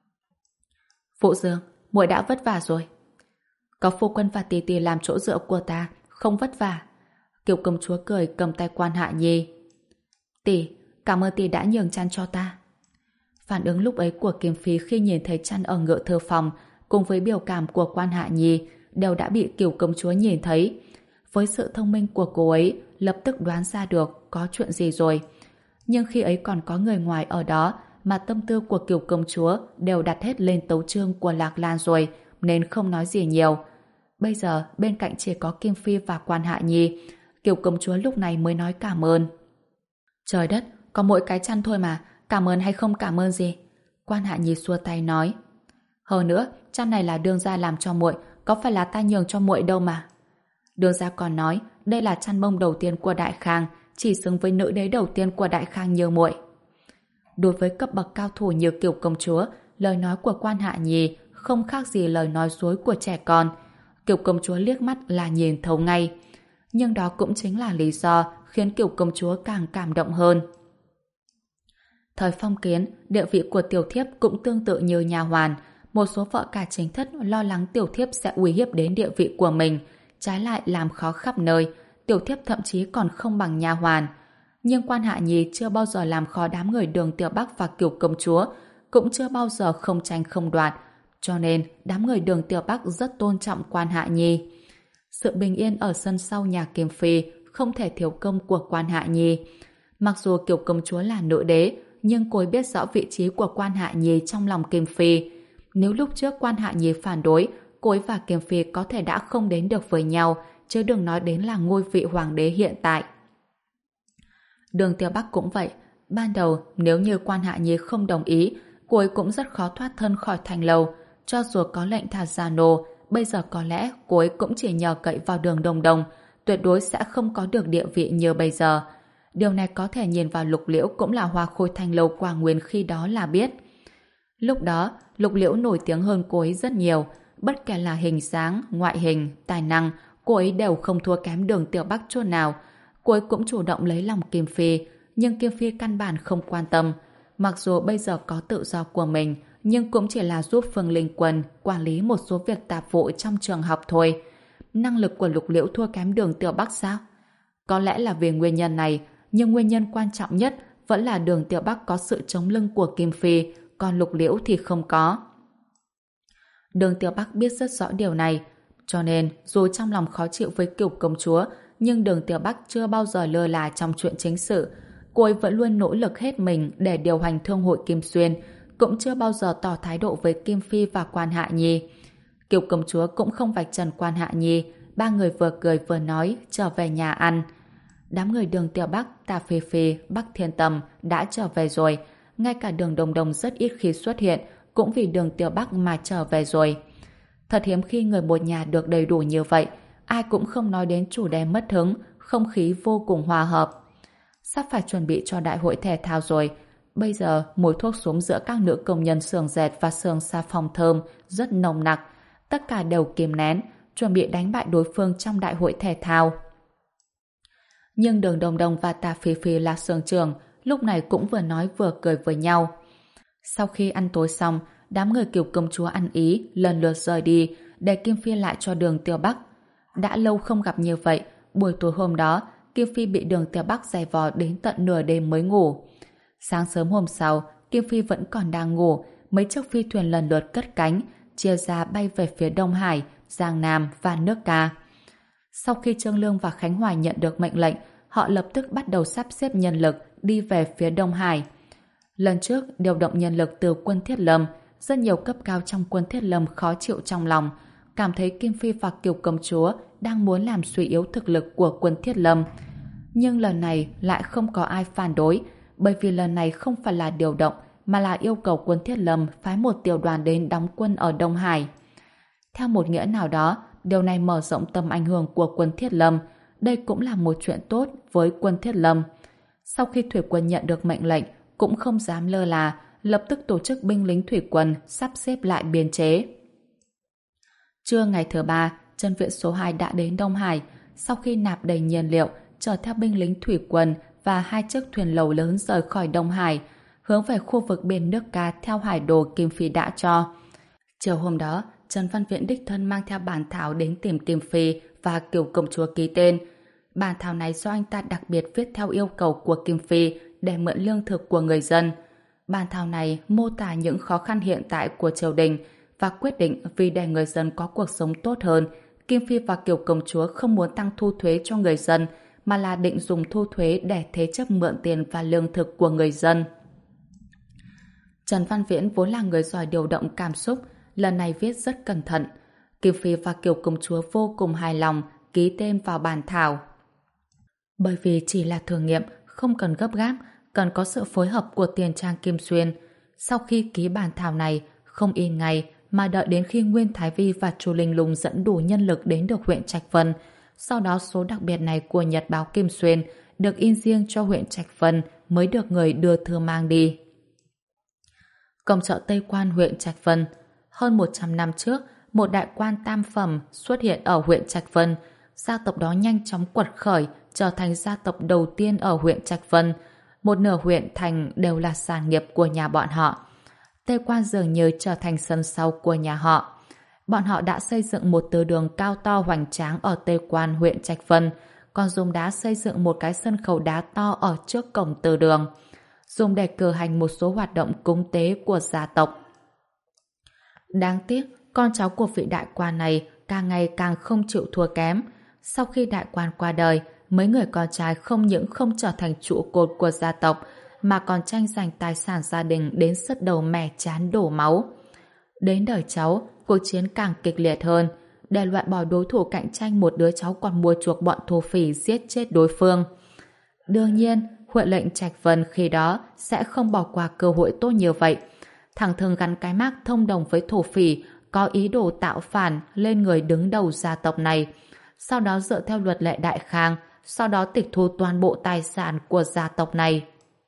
[SPEAKER 1] Phụ Dương, muội đã vất vả rồi. Có phu quân và tỷ tỷ làm chỗ dựa của ta, không vất vả. Kiều công chúa cười cầm tay Quan Hạ Nhi. Tỷ, cảm ơn tỷ đã nhường chăn cho ta. Phản ứng lúc ấy của Kim Phi khi nhìn thấy chăn ở ngự thư phòng cùng với biểu cảm của Quan Hạ Nhi đều đã bị Kiều công chúa nhìn thấy. Với sự thông minh của cô ấy, lập tức đoán ra được có chuyện gì rồi. Nhưng khi ấy còn có người ngoài ở đó mà tâm tư của Kiều công chúa đều đặt hết lên tấu chương của Lạc Lan rồi, nên không nói gì nhiều. Bây giờ bên cạnh chỉ có Kim Phi và Quan Hạ Nhi, Kiều công chúa lúc này mới nói cảm ơn. Trời đất, có mỗi cái chăn thôi mà, cảm ơn hay không cảm ơn gì? Quan Hạ Nhi xua tay nói. Hơn nữa, chăn này là đương gia làm cho muội, có phải là ta nhường cho muội đâu mà. Đương gia còn nói, đây là chăn bông đầu tiên của Đại Khang, chỉ xứng với nữ đế đầu tiên của Đại Khang như muội. Đối với cấp bậc cao thủ như Kiều công chúa, lời nói của Quan Hạ Nhi không khác gì lời nói dối của trẻ con. Kiều công chúa liếc mắt là nhìn thấu ngay. Nhưng đó cũng chính là lý do khiến Kiều công chúa càng cảm động hơn. Thời phong kiến, địa vị của tiểu thiếp cũng tương tự như nha hoàn. Một số vợ cả chính thất lo lắng tiểu thiếp sẽ uy hiếp đến địa vị của mình, trái lại làm khó khắp nơi. Tiểu thiếp thậm chí còn không bằng nha hoàn. Nhưng Quan Hạ Nhi chưa bao giờ làm khó đám người Đường Tiểu Bắc và Kiều công chúa, cũng chưa bao giờ không tranh không đoạt, cho nên đám người Đường Tiểu Bắc rất tôn trọng Quan Hạ Nhi. Sự bình yên ở sân sau nhà Kim Phi không thể thiếu công của Quan Hạ Nhi. Mặc dù Kiều công chúa là nữ đế, nhưng cô ấy biết rõ vị trí của Quan Hạ Nhi trong lòng Kim Phi. Nếu lúc trước Quan Hạ Nhi phản đối, cô ấy và Kim Phi có thể đã không đến được với nhau, chứ đừng nói đến là ngôi vị hoàng đế hiện tại. Đường Tiểu Bắc cũng vậy. Ban đầu, nếu như Quan Hạ Nhi không đồng ý, cô ấy cũng rất khó thoát thân khỏi thành lầu. Cho dù có lệnh thả gia nô, bây giờ có lẽ cô ấy cũng chỉ nhờ cậy vào Đường Đồng Đồng, tuyệt đối sẽ không có được địa vị như bây giờ. Điều này có thể nhìn vào Lục Liễu cũng là hoa khôi thành lầu Quảng Nguyên khi đó là biết. Lúc đó, Lục Liễu nổi tiếng hơn cô ấy rất nhiều. Bất kể là hình dáng, ngoại hình, tài năng, cô ấy đều không thua kém Đường Tiểu Bắc chút nào. Cô ấy cũng chủ động lấy lòng Kim Phi, nhưng Kim Phi căn bản không quan tâm. Mặc dù bây giờ có tự do của mình, nhưng cũng chỉ là giúp Phương Linh Quân quản lý một số việc tạp vụ trong trường học thôi. Năng lực của Lục Liễu thua kém Đường Tiểu Bắc sao? Có lẽ là vì nguyên nhân này, nhưng nguyên nhân quan trọng nhất vẫn là Đường Tiểu Bắc có sự chống lưng của Kim Phi, còn Lục Liễu thì không có. Đường Tiểu Bắc biết rất rõ điều này, cho nên dù trong lòng khó chịu với Kiều công chúa, nhưng Đường Tiểu Bắc chưa bao giờ lơ là trong chuyện chính sự. Cô ấy vẫn luôn nỗ lực hết mình để điều hành thương hội Kim Xuyên, cũng chưa bao giờ tỏ thái độ với Kim Phi và Quan Hạ Nhi. Kiều công chúa cũng không vạch trần Quan Hạ Nhi, ba người vừa cười vừa nói trở về nhà ăn. Đám người Đường Tiểu Bắc, Tà Phi Phi, Bắc Thiên Tầm đã trở về rồi. Ngay cả Đường Đồng Đồng rất ít khi xuất hiện, cũng vì Đường Tiểu Bắc mà trở về rồi. Thật hiếm khi người một nhà được đầy đủ như vậy, ai cũng không nói đến chủ đề mất hứng, không khí vô cùng hòa hợp. Sắp phải chuẩn bị cho đại hội thể thao rồi. Bây giờ, mùi thuốc súng giữa các nữ công nhân xưởng dệt và xưởng xà phòng thơm rất nồng nặc. Tất cả đều kìm nén, chuẩn bị đánh bại đối phương trong đại hội thể thao. Nhưng Đường Đồng Đồng và Tà Phi Phi là xưởng trưởng, lúc này cũng vừa nói vừa cười với nhau. Sau khi ăn tối xong, đám người Kiều công chúa ăn ý, lần lượt rời đi, để Kim Phi lại cho Đường Tiểu Bắc. Đã lâu không gặp như vậy, buổi tối hôm đó, Kim Phi bị Đường Tiểu Bắc giày vò đến tận nửa đêm mới ngủ. Sáng sớm hôm sau, Kim Phi vẫn còn đang ngủ, mấy chiếc phi thuyền lần lượt cất cánh, chia ra bay về phía Đông Hải, Giang Nam và nước Ca. Sau khi Trương Lương và Khánh Hoài nhận được mệnh lệnh, họ lập tức bắt đầu sắp xếp nhân lực đi về phía Đông Hải. Lần trước, điều động nhân lực từ quân Thiết Lâm, rất nhiều cấp cao trong quân Thiết Lâm khó chịu trong lòng, cảm thấy Kim Phi và Kiều công chúa đang muốn làm suy yếu thực lực của quân Thiết Lâm. Nhưng lần này lại không có ai phản đối, bởi vì lần này không phải là điều động, mà là yêu cầu quân Thiết Lâm phái một tiểu đoàn đến đóng quân ở Đông Hải. Theo một nghĩa nào đó, điều này mở rộng tầm ảnh hưởng của quân Thiết Lâm. Đây cũng là một chuyện tốt với quân Thiết Lâm. Sau khi thủy quân nhận được mệnh lệnh, cũng không dám lơ là, lập tức tổ chức binh lính thủy quân sắp xếp lại biên chế. Trưa ngày thứ ba, chân viện số hai đã đến Đông Hải. Sau khi nạp đầy nhiên liệu, chở theo binh lính thủy quân và hai chiếc thuyền lầu lớn rời khỏi Đông Hải, hướng về khu vực biển nước Ca theo hải đồ Kim Phi đã cho. Chiều hôm đó, Trần Văn Viễn đích thân mang theo bản thảo đến tìm Kim Phi và Kiều công chúa ký tên. Bản thảo này do anh ta đặc biệt viết theo yêu cầu của Kim Phi để mượn lương thực của người dân. Bản thảo này mô tả những khó khăn hiện tại của triều đình và quyết định vì để người dân có cuộc sống tốt hơn, Kim Phi và Kiều công chúa không muốn tăng thu thuế cho người dân, mà là định dùng thu thuế để thế chấp mượn tiền và lương thực của người dân. Trần Văn Viễn vốn là người giỏi điều động cảm xúc, lần này viết rất cẩn thận. Kim Phi và Kiều công chúa vô cùng hài lòng, ký tên vào bản thảo. Bởi vì chỉ là thử nghiệm, không cần gấp gáp, cần có sự phối hợp của Tiền Trang Kim Xuyên. Sau khi ký bản thảo này, không in ngày, mà đợi đến khi Nguyên Thái Vi và Chu Linh Lung dẫn đủ nhân lực đến được huyện Trạch Vân. Sau đó số đặc biệt này của Nhật báo Kim Xuyên được in riêng cho huyện Trạch Vân mới được người đưa thư mang đi. Cổng chợ Tây Quan huyện Trạch Vân. Hơn một trăm năm trước, một đại quan tam phẩm xuất hiện ở huyện Trạch Vân. Gia tộc đó nhanh chóng quật khởi, trở thành gia tộc đầu tiên ở huyện Trạch Vân. Một nửa huyện thành đều là sản nghiệp của nhà bọn họ. Tây Quan dường như trở thành sân sau của nhà họ. Bọn họ đã xây dựng một từ đường cao to hoành tráng ở Tây Quan huyện Trạch Vân, còn dùng đá xây dựng một cái sân khấu đá to ở trước cổng từ đường, dùng để cử hành một số hoạt động cúng tế của gia tộc. Đáng tiếc, con cháu của vị đại quan này càng ngày càng không chịu thua kém. Sau khi đại quan qua đời, mấy người con trai không những không trở thành trụ cột của gia tộc, mà còn tranh giành tài sản gia đình đến sứt đầu mẻ chán đổ máu. Đến đời cháu, cuộc chiến càng kịch liệt hơn. Để loại bỏ đối thủ cạnh tranh, một đứa cháu còn mua chuộc bọn thổ phỉ giết chết đối phương. Đương nhiên, huyện lệnh Trạch Vân khi đó sẽ không bỏ qua cơ hội tốt như vậy. Thẳng thừng gắn cái mác thông đồng với thổ phỉ, có ý đồ tạo phản lên người đứng đầu gia tộc này. Sau đó dựa theo luật lệ Đại Khang, sau đó tịch thu toàn bộ tài sản của gia tộc này.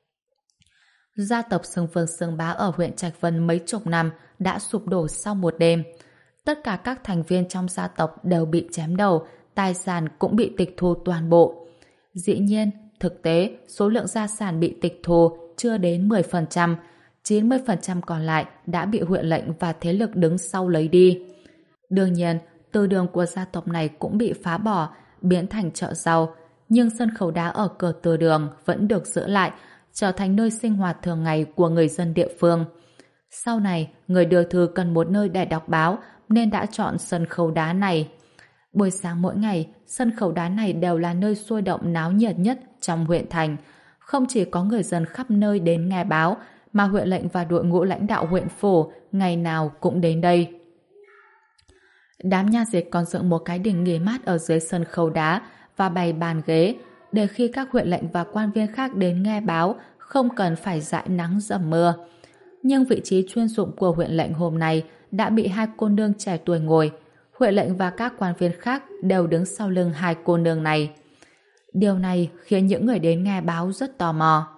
[SPEAKER 1] Gia tộc Xương Vương Xương Bá ở huyện Trạch Vân mấy chục năm đã sụp đổ sau một đêm. Tất cả các thành viên trong gia tộc đều bị chém đầu, tài sản cũng bị tịch thu toàn bộ. Dĩ nhiên, thực tế, số lượng gia sản bị tịch thu chưa đến mười phần trăm, chín mươi phần trăm còn lại đã bị huyện lệnh và thế lực đứng sau lấy đi. Đương nhiên, từ đường của gia tộc này cũng bị phá bỏ, biến thành chợ rau, nhưng sân khấu đá ở cửa từ đường vẫn được giữ lại, trở thành nơi sinh hoạt thường ngày của người dân địa phương. Sau này, người đưa thư cần một nơi để đọc báo nên đã chọn sân khấu đá này. Buổi sáng mỗi ngày, sân khấu đá này đều là nơi sôi động náo nhiệt nhất trong huyện thành. Không chỉ có người dân khắp nơi đến nghe báo, mà huyện lệnh và đội ngũ lãnh đạo huyện phủ ngày nào cũng đến đây. Đám nha dịch còn dựng một cái đình nghỉ mát ở dưới sân khấu đá và bày bàn ghế để khi các huyện lệnh và quan viên khác đến nghe báo không cần phải dãi nắng dầm mưa. Nhưng vị trí chuyên dụng của huyện lệnh hôm nay đã bị hai cô nương trẻ tuổi ngồi. Huyện lệnh và các quan viên khác đều đứng sau lưng hai cô nương này. Điều này khiến những người đến nghe báo rất tò mò.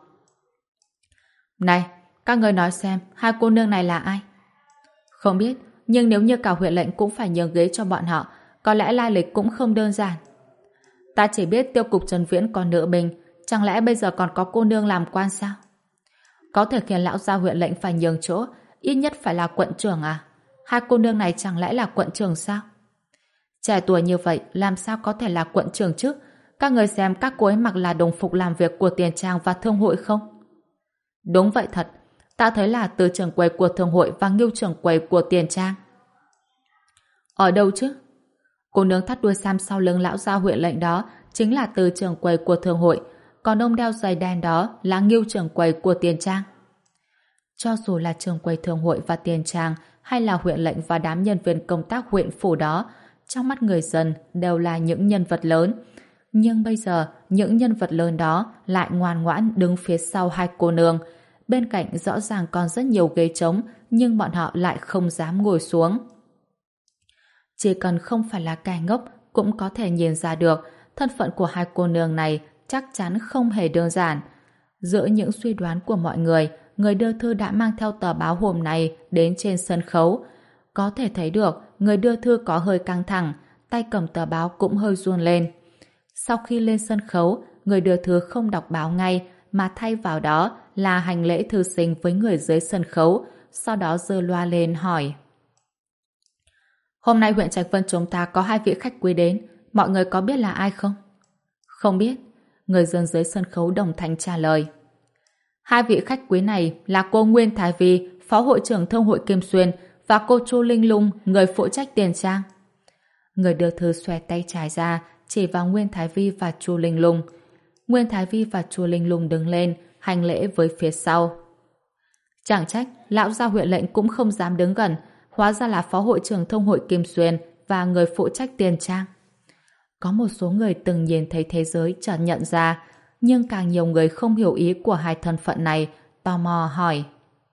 [SPEAKER 1] Này, các người nói xem hai cô nương này là ai? Không biết, nhưng nếu như cả huyện lệnh cũng phải nhường ghế cho bọn họ, có lẽ lai lịch cũng không đơn giản. Ta chỉ biết tiêu cục Trần Viễn có nữ binh, chẳng lẽ bây giờ còn có cô nương làm quan sao? Có thể khiến lão gia huyện lệnh phải nhường chỗ, ít nhất phải là quận trưởng à? Hai cô nương này chẳng lẽ là quận trưởng sao? Trẻ tuổi như vậy làm sao có thể là quận trưởng chứ? Các người xem các cô ấy mặc là đồng phục làm việc của tiền trang và thương hội không? Đúng vậy thật, ta thấy là từ trưởng quầy của thương hội và Ngưu trưởng quầy của tiền trang. Ở đâu chứ? Cô nương thắt đuôi sam sau lưng lão gia huyện lệnh đó chính là từ trưởng quầy của thương hội, còn ông đeo giày đen đó là Ngưu trưởng quầy của tiền trang. Cho dù là trưởng quầy thương hội và tiền trang hay là huyện lệnh và đám nhân viên công tác huyện phủ đó, trong mắt người dân đều là những nhân vật lớn. Nhưng bây giờ, những nhân vật lớn đó lại ngoan ngoãn đứng phía sau hai cô nương. Bên cạnh rõ ràng còn rất nhiều ghế trống, nhưng bọn họ lại không dám ngồi xuống. Chỉ cần không phải là kẻ ngốc cũng có thể nhìn ra được thân phận của hai cô nương này chắc chắn không hề đơn giản. Giữa những suy đoán của mọi người, người đưa thư đã mang theo tờ báo hôm nay đến trên sân khấu. Có thể thấy được người đưa thư có hơi căng thẳng, tay cầm tờ báo cũng hơi run lên. Sau khi lên sân khấu, người đưa thư không đọc báo ngay mà thay vào đó là hành lễ thư sinh với người dưới sân khấu, sau đó giơ loa lên hỏi: Hôm nay huyện Trạch Vân chúng ta có hai vị khách quý đến, mọi người có biết là ai không? Không biết. Người dân dưới sân khấu đồng thanh trả lời. Hai vị khách quý này là cô Nguyên Thái Vi, phó hội trưởng thương hội Kim Xuyên, và cô Chu Linh Lung, người phụ trách tiền trang. Người đưa thư xòe tay trái ra, chỉ vào Nguyên Thái Vi và Chu Linh Lung. Nguyên Thái Vi và Chu Linh Lung đứng lên, hành lễ với phía sau. Chẳng trách, lão gia huyện lệnh cũng không dám đứng gần, hóa ra là phó hội trưởng thương hội Kim Xuyên và người phụ trách tiền trang. Có một số người từng nhìn thấy thế giới chợt nhận ra, nhưng càng nhiều người không hiểu ý của hai thân phận này, tò mò hỏi: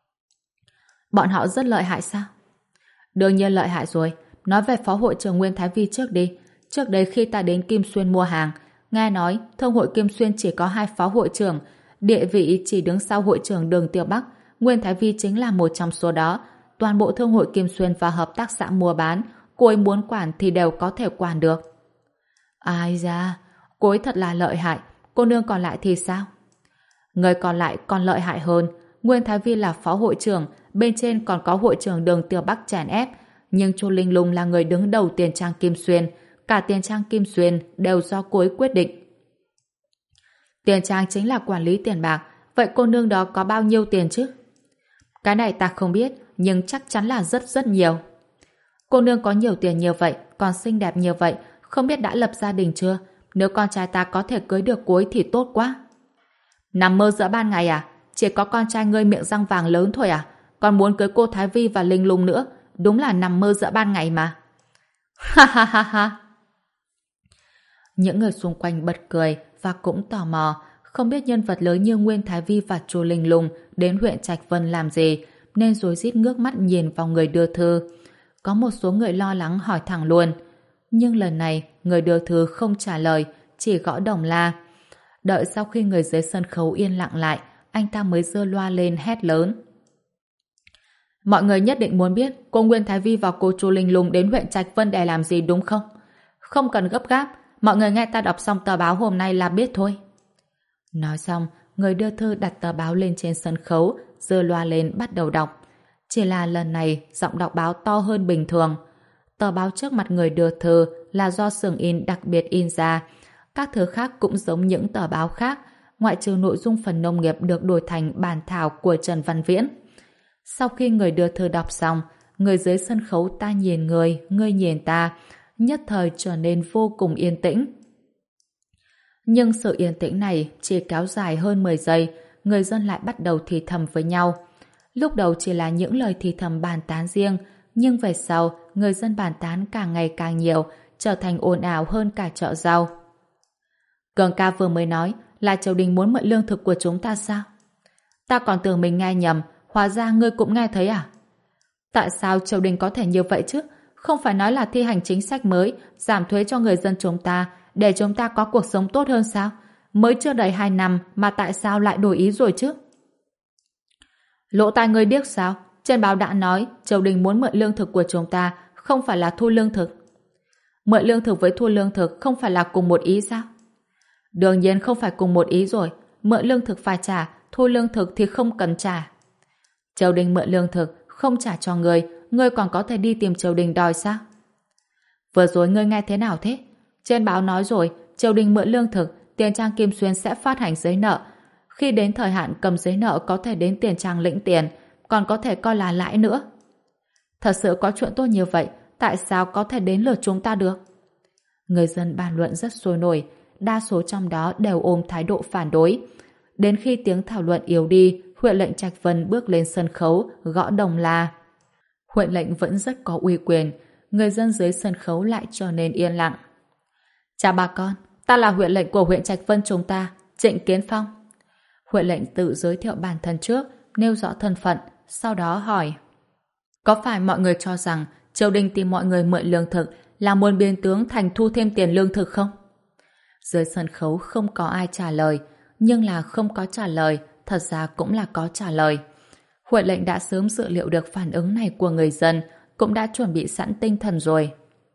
[SPEAKER 1] Bọn họ rất lợi hại sao? Đương nhiên lợi hại rồi. Nói về phó hội trưởng Nguyên Thái Vi trước đi. Trước đây khi ta đến Kim Xuyên mua hàng, nghe nói thương hội Kim Xuyên chỉ có hai phó hội trưởng, địa vị chỉ đứng sau hội trưởng Đường Tiêu Bắc. Nguyên Thái Vi chính là một trong số đó. Toàn bộ thương hội Kim Xuyên và hợp tác xã mua bán, cô ấy muốn quản thì đều có thể quản được. Ai da, cô ấy thật là lợi hại. Cô nương còn lại thì sao? Người còn lại còn lợi hại hơn. Nguyên Thái Vi là phó hội trưởng, bên trên còn có hội trưởng Đường Tiêu Bắc chèn ép. Nhưng Chu Linh Lung là người đứng đầu tiền trang Kim Xuyên. Cả tiền trang Kim Xuyên đều do cô ấy quyết định. Tiền trang chính là quản lý tiền bạc. Vậy cô nương đó có bao nhiêu tiền chứ? Cái này ta không biết, nhưng chắc chắn là rất rất nhiều. Cô nương có nhiều tiền như vậy, còn xinh đẹp như vậy, không biết đã lập gia đình chưa? Nếu con trai ta có thể cưới được cô ấy thì tốt quá. Nằm mơ giữa ban ngày à? Chỉ có con trai ngươi miệng răng vàng lớn thôi à? Còn muốn cưới cô Thái Vi và Linh Lung nữa? Đúng là nằm mơ giữa ban ngày mà. Ha ha ha ha. Những người xung quanh bật cười và cũng tò mò, không biết nhân vật lớn như Nguyên Thái Vi và Chu Linh Lung đến huyện Trạch Vân làm gì, nên rối rít ngước mắt nhìn vào người đưa thư. Có một số người lo lắng hỏi thẳng luôn. Nhưng lần này, người đưa thư không trả lời, chỉ gõ đồng la. Đợi sau khi người dưới sân khấu yên lặng lại, anh ta mới giơ loa lên hét lớn. Mọi người nhất định muốn biết cô Nguyên Thái Vi và cô Chu Linh Lung đến huyện Trạch Vân để làm gì đúng không? Không cần gấp gáp, mọi người nghe ta đọc xong tờ báo hôm nay là biết thôi. Nói xong, người đưa thư đặt tờ báo lên trên sân khấu, giơ loa lên bắt đầu đọc. Chỉ là lần này giọng đọc báo to hơn bình thường. Tờ báo trước mặt người đưa thư là do xưởng in đặc biệt in ra. Các thứ khác cũng giống những tờ báo khác, ngoại trừ nội dung phần nông nghiệp được đổi thành bản thảo của Trần Văn Viễn. Sau khi người đưa thư đọc xong, người dưới sân khấu ta nhìn người, người nhìn ta, nhất thời trở nên vô cùng yên tĩnh. Nhưng sự yên tĩnh này chỉ kéo dài hơn mười giây, người dân lại bắt đầu thì thầm với nhau. Lúc đầu chỉ là những lời thì thầm bàn tán riêng, nhưng về sau, người dân bàn tán càng ngày càng nhiều, trở thành ồn ào hơn cả chợ rau. Cường ca vừa mới nói là triều đình muốn mượn lương thực của chúng ta sao? Ta còn tưởng mình nghe nhầm, hóa ra ngươi cũng nghe thấy à? Tại sao triều đình có thể như vậy chứ? Không phải nói là thi hành chính sách mới, giảm thuế cho người dân chúng ta, để chúng ta có cuộc sống tốt hơn sao? Mới chưa đầy hai năm mà tại sao lại đổi ý rồi chứ? Lỗ tai ngươi điếc sao? Trên báo đã nói triều đình muốn mượn lương thực của chúng ta, không phải là thu lương thực. Mượn lương thực với thu lương thực không phải là cùng một ý sao? Đương nhiên không phải cùng một ý rồi. Mượn lương thực phải trả, thu lương thực thì không cần trả. Triều đình mượn lương thực không trả cho ngươi, ngươi còn có thể đi tìm triều đình đòi sao? Vừa rồi ngươi nghe thế nào thế? Trên báo nói rồi, triều đình mượn lương thực, Tiền Trang Kim Xuyên sẽ phát hành giấy nợ. Khi đến thời hạn cầm giấy nợ có thể đến Tiền Trang lĩnh tiền, còn có thể coi là lãi nữa. Thật sự có chuyện tốt như vậy, tại sao có thể đến lượt chúng ta được? Người dân bàn luận rất sôi nổi, đa số trong đó đều ôm thái độ phản đối. Đến khi tiếng thảo luận yếu đi, huyện lệnh Trạch Vân bước lên sân khấu, gõ đồng la. Huyện lệnh vẫn rất có uy quyền, người dân dưới sân khấu lại trở nên yên lặng. Chào bà con, ta là huyện lệnh của huyện Trạch Vân chúng ta, Trịnh Kiến Phong. Huyện lệnh tự giới thiệu bản thân trước, nêu rõ thân phận, sau đó hỏi: có phải mọi người cho rằng triều đình tìm mọi người mượn lương thực là muốn biến tướng thành thu thêm tiền lương thực không? Dưới sân khấu không có ai trả lời, nhưng là không có trả lời, thật ra cũng là có trả lời. Huyện lệnh đã sớm dự liệu được phản ứng này của người dân, cũng đã chuẩn bị sẵn tinh thần rồi.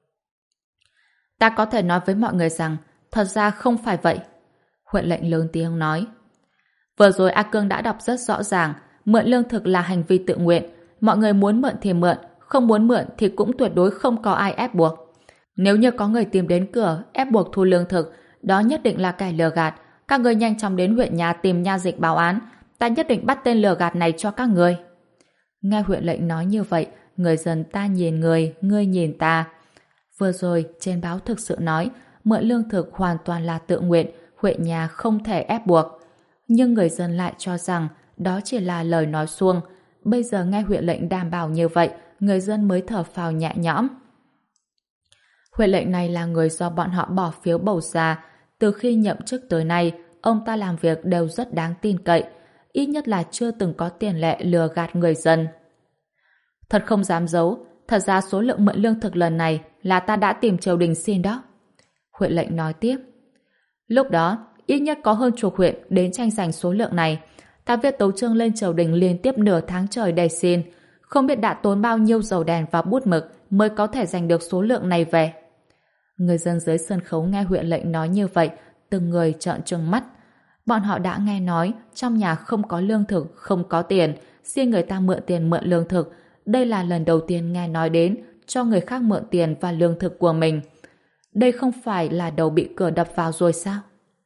[SPEAKER 1] Ta có thể nói với mọi người rằng, thật ra không phải vậy. Huyện lệnh lớn tiếng nói. Vừa rồi A Cương đã đọc rất rõ ràng, mượn lương thực là hành vi tự nguyện, mọi người muốn mượn thì mượn, không muốn mượn thì cũng tuyệt đối không có ai ép buộc. Nếu như có người tìm đến cửa ép buộc thu lương thực, đó nhất định là kẻ lừa gạt. Các người nhanh chóng đến huyện nhà tìm nha dịch báo án, ta nhất định bắt tên lừa gạt này cho các người. Nghe huyện lệnh nói như vậy, người dân ta nhìn người, ngươi nhìn ta. Vừa rồi trên báo thực sự nói mượn lương thực hoàn toàn là tự nguyện, huyện nhà không thể ép buộc. Nhưng người dân lại cho rằng đó chỉ là lời nói suông. Bây giờ nghe huyện lệnh đảm bảo như vậy, người dân mới thở phào nhẹ nhõm. Huyện lệnh này là người do bọn họ bỏ phiếu bầu ra. Từ khi nhậm chức tới nay, ông ta làm việc đều rất đáng tin cậy. Ít nhất là chưa từng có tiền lệ lừa gạt người dân. Thật không dám giấu, thật ra số lượng mượn lương thực lần này là ta đã tìm triều đình xin đó. Huyện lệnh nói tiếp. Lúc đó, ít nhất có hơn chục huyện đến tranh giành số lượng này. Ta viết tấu chương lên triều đình liên tiếp nửa tháng trời để xin. Không biết đã tốn bao nhiêu dầu đèn và bút mực mới có thể giành được số lượng này về. Người dân dưới sân khấu nghe huyện lệnh nói như vậy, từng người trợn trừng mắt. Bọn họ đã nghe nói trong nhà không có lương thực, không có tiền, xin người ta mượn tiền mượn lương thực. Đây là lần đầu tiên nghe nói đến cho người khác mượn tiền và lương thực của mình. Đây không phải là đầu bị cửa đập vào rồi sao?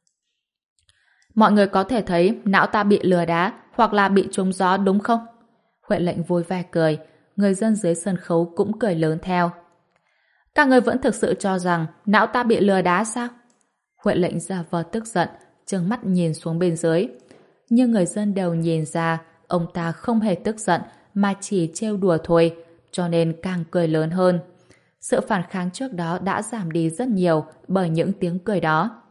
[SPEAKER 1] Mọi người có thể thấy não ta bị lừa đá hoặc là bị trúng gió đúng không? Huyện lệnh vui vẻ cười, người dân dưới sân khấu cũng cười lớn theo. Các người vẫn thực sự cho rằng não ta bị lừa đá sao? Huyện lệnh giả vờ tức giận, trừng mắt nhìn xuống bên dưới. Nhưng người dân đều nhìn ra ông ta không hề tức giận mà chỉ trêu đùa thôi, cho nên càng cười lớn hơn. Sự phản kháng trước đó đã giảm đi rất nhiều bởi những tiếng cười đó.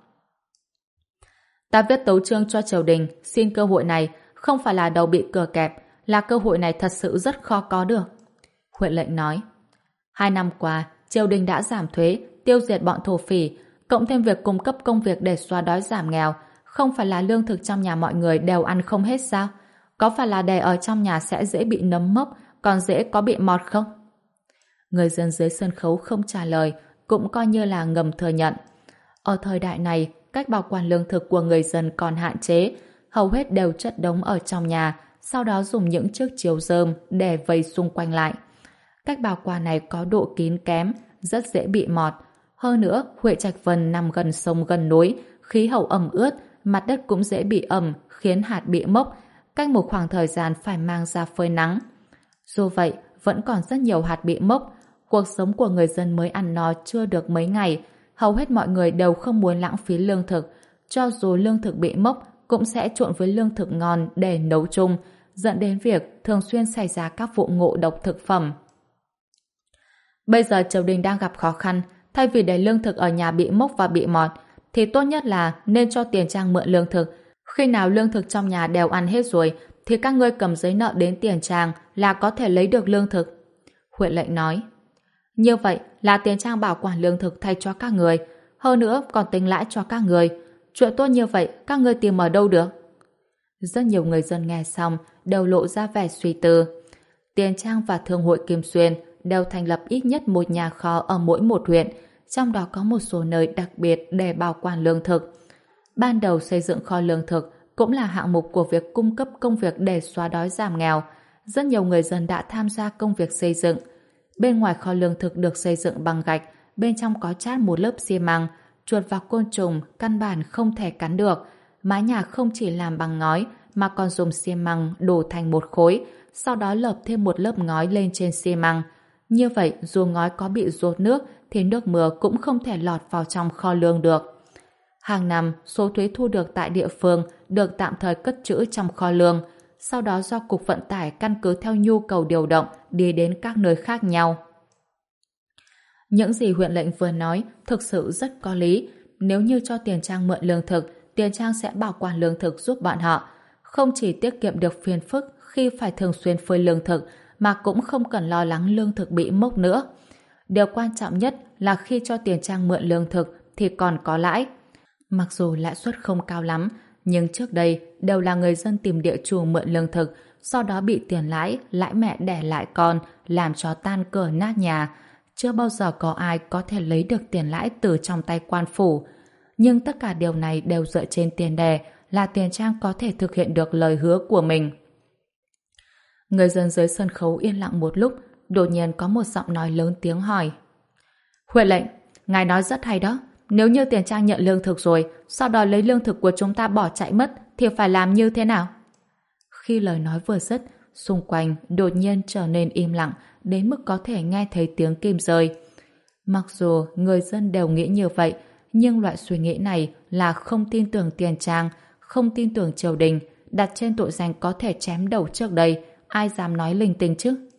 [SPEAKER 1] Ta viết tấu chương cho triều đình xin cơ hội này không phải là đầu bị cờ kẹp, là cơ hội này thật sự rất khó có được. Huyện lệnh nói. Hai năm qua, triều đình đã giảm thuế, tiêu diệt bọn thổ phỉ, cộng thêm việc cung cấp công việc để xóa đói giảm nghèo. Không phải là lương thực trong nhà mọi người đều ăn không hết sao? Có phải là để ở trong nhà sẽ dễ bị nấm mốc, còn dễ có bị mọt không? Người dân dưới sân khấu không trả lời, cũng coi như là ngầm thừa nhận. Ở thời đại này, cách bảo quản lương thực của người dân còn hạn chế, hầu hết đều chất đống ở trong nhà, sau đó dùng những chiếc chiếu rơm để vây xung quanh lại. Cách bảo quản này có độ kín kém, rất dễ bị mọt. Hơn nữa, huyện Trạch Vân nằm gần sông gần núi, khí hậu ẩm ướt, mặt đất cũng dễ bị ẩm, khiến hạt bị mốc, cách một khoảng thời gian phải mang ra phơi nắng. Dù vậy, vẫn còn rất nhiều hạt bị mốc. Cuộc sống của người dân mới ăn no chưa được mấy ngày, hầu hết mọi người đều không muốn lãng phí lương thực. Cho dù lương thực bị mốc, cũng sẽ trộn với lương thực ngon để nấu chung, dẫn đến việc thường xuyên xảy ra các vụ ngộ độc thực phẩm. Bây giờ triều đình đang gặp khó khăn, thay vì để lương thực ở nhà bị mốc và bị mọt, thì tốt nhất là nên cho tiền trang mượn lương thực. Khi nào lương thực trong nhà đều ăn hết rồi, thì các ngươi cầm giấy nợ đến tiền trang là có thể lấy được lương thực. Huyện lệnh nói. Như vậy là tiền trang bảo quản lương thực thay cho các người, hơn nữa còn tính lãi cho các người. Chuyện tốt như vậy các ngươi tìm ở đâu được? Rất nhiều người dân nghe xong đều lộ ra vẻ suy tư. Tiền trang và Thương hội Kim Xuyên đều thành lập ít nhất một nhà kho ở mỗi một huyện, trong đó có một số nơi đặc biệt để bảo quản lương thực. Ban đầu xây dựng kho lương thực cũng là hạng mục của việc cung cấp công việc để xóa đói giảm nghèo. Rất nhiều người dân đã tham gia công việc xây dựng. Bên ngoài kho lương thực được xây dựng bằng gạch, bên trong có chát một lớp xi măng, chuột và côn trùng căn bản không thể cắn được. Mái nhà không chỉ làm bằng ngói mà còn dùng xi măng đổ thành một khối, sau đó lợp thêm một lớp ngói lên trên xi măng. Như vậy, dù ngói có bị dột nước thì nước mưa cũng không thể lọt vào trong kho lương được. Hàng năm, số thuế thu được tại địa phương được tạm thời cất trữ trong kho lương, sau đó do Cục Vận tải căn cứ theo nhu cầu điều động đi đến các nơi khác nhau. Những gì huyện lệnh vừa nói thực sự rất có lý. Nếu như cho tiền trang mượn lương thực, tiền trang sẽ bảo quản lương thực giúp bọn họ. Không chỉ tiết kiệm được phiền phức khi phải thường xuyên phơi lương thực, mà cũng không cần lo lắng lương thực bị mốc nữa. Điều quan trọng nhất là khi cho tiền trang mượn lương thực thì còn có lãi. Mặc dù lãi suất không cao lắm, nhưng trước đây đều là người dân tìm địa chủ mượn lương thực, sau đó bị tiền lãi, lãi mẹ đẻ lại con, làm cho tan cửa nát nhà. Chưa bao giờ có ai có thể lấy được tiền lãi từ trong tay quan phủ. Nhưng tất cả điều này đều dựa trên tiền đề là tiền trang có thể thực hiện được lời hứa của mình. Người dân dưới sân khấu yên lặng một lúc, đột nhiên có một giọng nói lớn tiếng hỏi. Huyện lệnh, ngài nói rất hay đó. Nếu như tiền trang nhận lương thực rồi, sau đó lấy lương thực của chúng ta bỏ chạy mất, thì phải làm như thế nào? Khi lời nói vừa dứt, xung quanh đột nhiên trở nên im lặng, đến mức có thể nghe thấy tiếng kim rơi. Mặc dù người dân đều nghĩ như vậy, nhưng loại suy nghĩ này là không tin tưởng tiền trang, không tin tưởng triều đình, đặt trên tội danh có thể chém đầu trước đây, ai dám nói linh tinh chứ?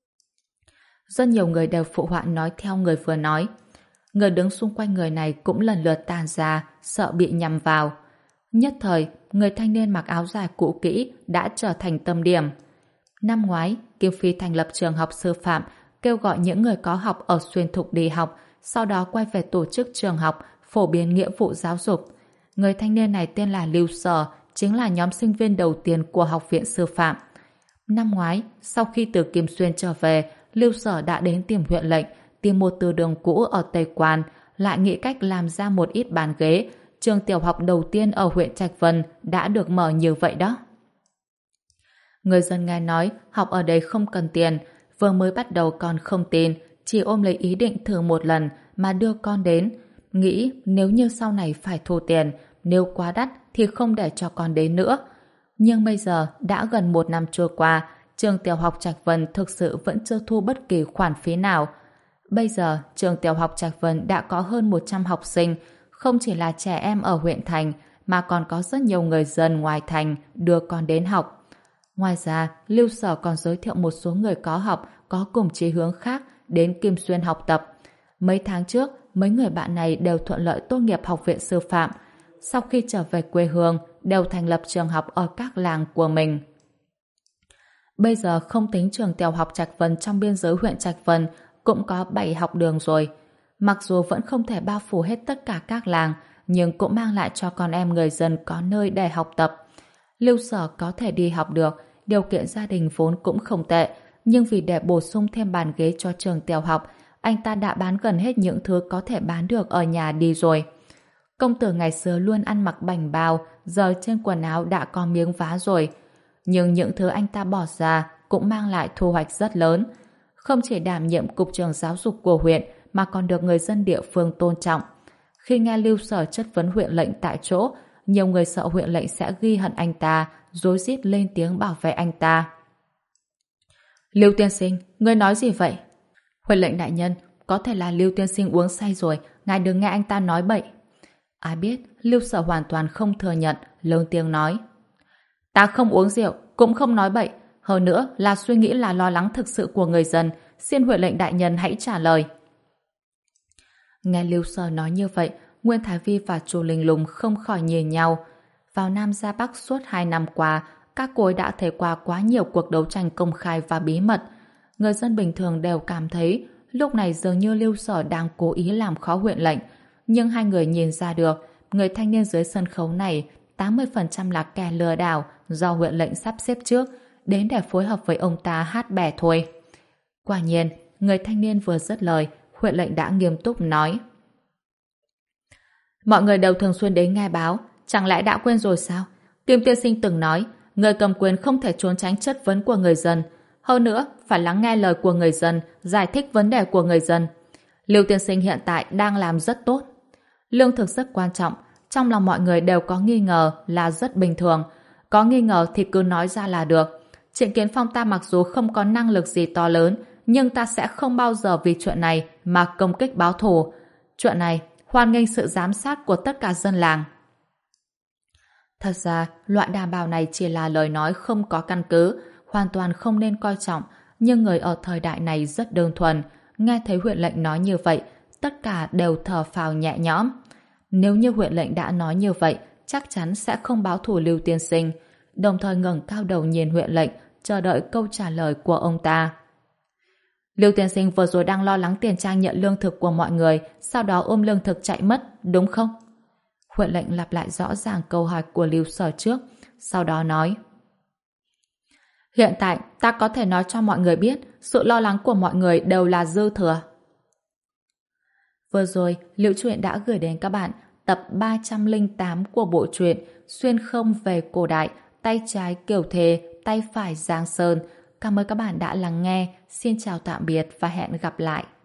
[SPEAKER 1] Rất nhiều người đều phụ họa nói theo người vừa nói. Người đứng xung quanh người này cũng lần lượt tàn ra, sợ bị nhầm vào. Nhất thời, người thanh niên mặc áo dài cũ kỹ đã trở thành tâm điểm. Năm ngoái, Kim Phi thành lập trường học sư phạm, kêu gọi những người có học ở xuyên thục đi học, sau đó quay về tổ chức trường học, phổ biến nghĩa vụ giáo dục. Người thanh niên này tên là Lưu Sở, chính là nhóm sinh viên đầu tiên của học viện sư phạm. Năm ngoái, sau khi từ Kim Xuyên trở về, Lưu Sở đã đến tìm huyện lệnh, tìm một từ đường cũ ở Tây Quan, lại nghĩ cách làm ra một ít bàn ghế. Trường tiểu học đầu tiên ở huyện Trạch Vân đã được mở như vậy đó. Người dân nghe nói học ở đây không cần tiền, vừa mới bắt đầu còn không tin, chỉ ôm lấy ý định thử một lần mà đưa con đến. Nghĩ nếu như sau này phải thu tiền, nếu quá đắt thì không để cho con đến nữa. Nhưng bây giờ đã gần một năm trôi qua, trường tiểu học Trạch Vân thực sự vẫn chưa thu bất kỳ khoản phí nào. Bây giờ, trường tiểu học Trạch Vân đã có hơn một trăm học sinh, không chỉ là trẻ em ở huyện thành, mà còn có rất nhiều người dân ngoài thành đưa con đến học. Ngoài ra, Lưu Sở còn giới thiệu một số người có học, có cùng chí hướng khác đến Kim Xuyên học tập. Mấy tháng trước, mấy người bạn này đều thuận lợi tốt nghiệp học viện sư phạm. Sau khi trở về quê hương, đều thành lập trường học ở các làng của mình. Bây giờ không tính trường tiểu học Trạch Vân trong biên giới huyện Trạch Vân, cũng có bảy học đường rồi. Mặc dù vẫn không thể bao phủ hết tất cả các làng, nhưng cũng mang lại cho con em người dân có nơi để học tập. Lưu Sở có thể đi học được, điều kiện gia đình vốn cũng không tệ, nhưng vì để bổ sung thêm bàn ghế cho trường tiểu học, anh ta đã bán gần hết những thứ có thể bán được ở nhà đi rồi. Công tử ngày xưa luôn ăn mặc bảnh bao, giờ trên quần áo đã có miếng vá rồi. Nhưng những thứ anh ta bỏ ra cũng mang lại thu hoạch rất lớn. Không chỉ đảm nhiệm cục trưởng giáo dục của huyện mà còn được người dân địa phương tôn trọng. Khi nghe Lưu Sở chất vấn huyện lệnh tại chỗ, nhiều người sợ huyện lệnh sẽ ghi hận anh ta, rối rít lên tiếng bảo vệ anh ta. Lưu tiên sinh, ngươi nói gì vậy? Huyện lệnh đại nhân, có thể là Lưu tiên sinh uống say rồi, ngài đừng nghe anh ta nói bậy. Ai biết, Lưu Sở hoàn toàn không thừa nhận, lớn tiếng nói. Ta không uống rượu, cũng không nói bậy, Hơn nữa là suy nghĩ là lo lắng thực sự của người dân. Xin huyện lệnh đại nhân hãy trả lời. Nghe Lưu Sở nói như vậy, Nguyên Thái Vi và Chu Linh Lung không khỏi nhìn nhau. Vào Nam ra Bắc suốt hai năm qua, các cô ấy đã thấy qua quá nhiều cuộc đấu tranh công khai và bí mật. Người dân bình thường đều cảm thấy lúc này dường như Lưu Sở đang cố ý làm khó huyện lệnh. Nhưng hai người nhìn ra được, người thanh niên dưới sân khấu này tám mươi phần trăm là kẻ lừa đảo do huyện lệnh sắp xếp trước, đến để phối hợp với ông ta hát bè thôi. Quả nhiên, người thanh niên vừa dứt lời, huyện lệnh đã nghiêm túc nói: mọi người đều thường xuyên đến nghe báo, chẳng lẽ đã quên rồi sao? Kim tiên sinh từng nói, người cầm quyền không thể trốn tránh chất vấn của người dân. Hơn nữa, phải lắng nghe lời của người dân, giải thích vấn đề của người dân. Lưu tiên sinh hiện tại đang làm rất tốt. Lương thực rất quan trọng, trong lòng mọi người đều có nghi ngờ là rất bình thường. Có nghi ngờ thì cứ nói ra là được. Trịnh Kiến Phong ta mặc dù không có năng lực gì to lớn, nhưng ta sẽ không bao giờ vì chuyện này mà công kích báo thù. Chuyện này hoan nghênh sự giám sát của tất cả dân làng. Thật ra, loại đảm bảo này chỉ là lời nói không có căn cứ, hoàn toàn không nên coi trọng, nhưng người ở thời đại này rất đơn thuần. Nghe thấy huyện lệnh nói như vậy, tất cả đều thở phào nhẹ nhõm. Nếu như huyện lệnh đã nói như vậy, chắc chắn sẽ không báo thù Lưu tiên sinh, đồng thời ngẩng cao đầu nhìn huyện lệnh, chờ đợi câu trả lời của ông ta. Lưu tiên sinh vừa rồi đang lo lắng tiền trang nhận lương thực của mọi người, sau đó ôm lương thực chạy mất, đúng không? Huyện lệnh lặp lại rõ ràng câu hỏi của Lưu Sở trước, sau đó nói: hiện tại ta có thể nói cho mọi người biết sự lo lắng của mọi người đều là dư thừa. Vừa rồi, Liễu Truyện đã gửi đến các bạn tập ba trăm lẻ tám của bộ truyện Xuyên không về cổ đại, tay trái Kiều Thề, tay phải Giang Sơn. Cảm ơn các bạn đã lắng nghe. Xin chào tạm biệt và hẹn gặp lại.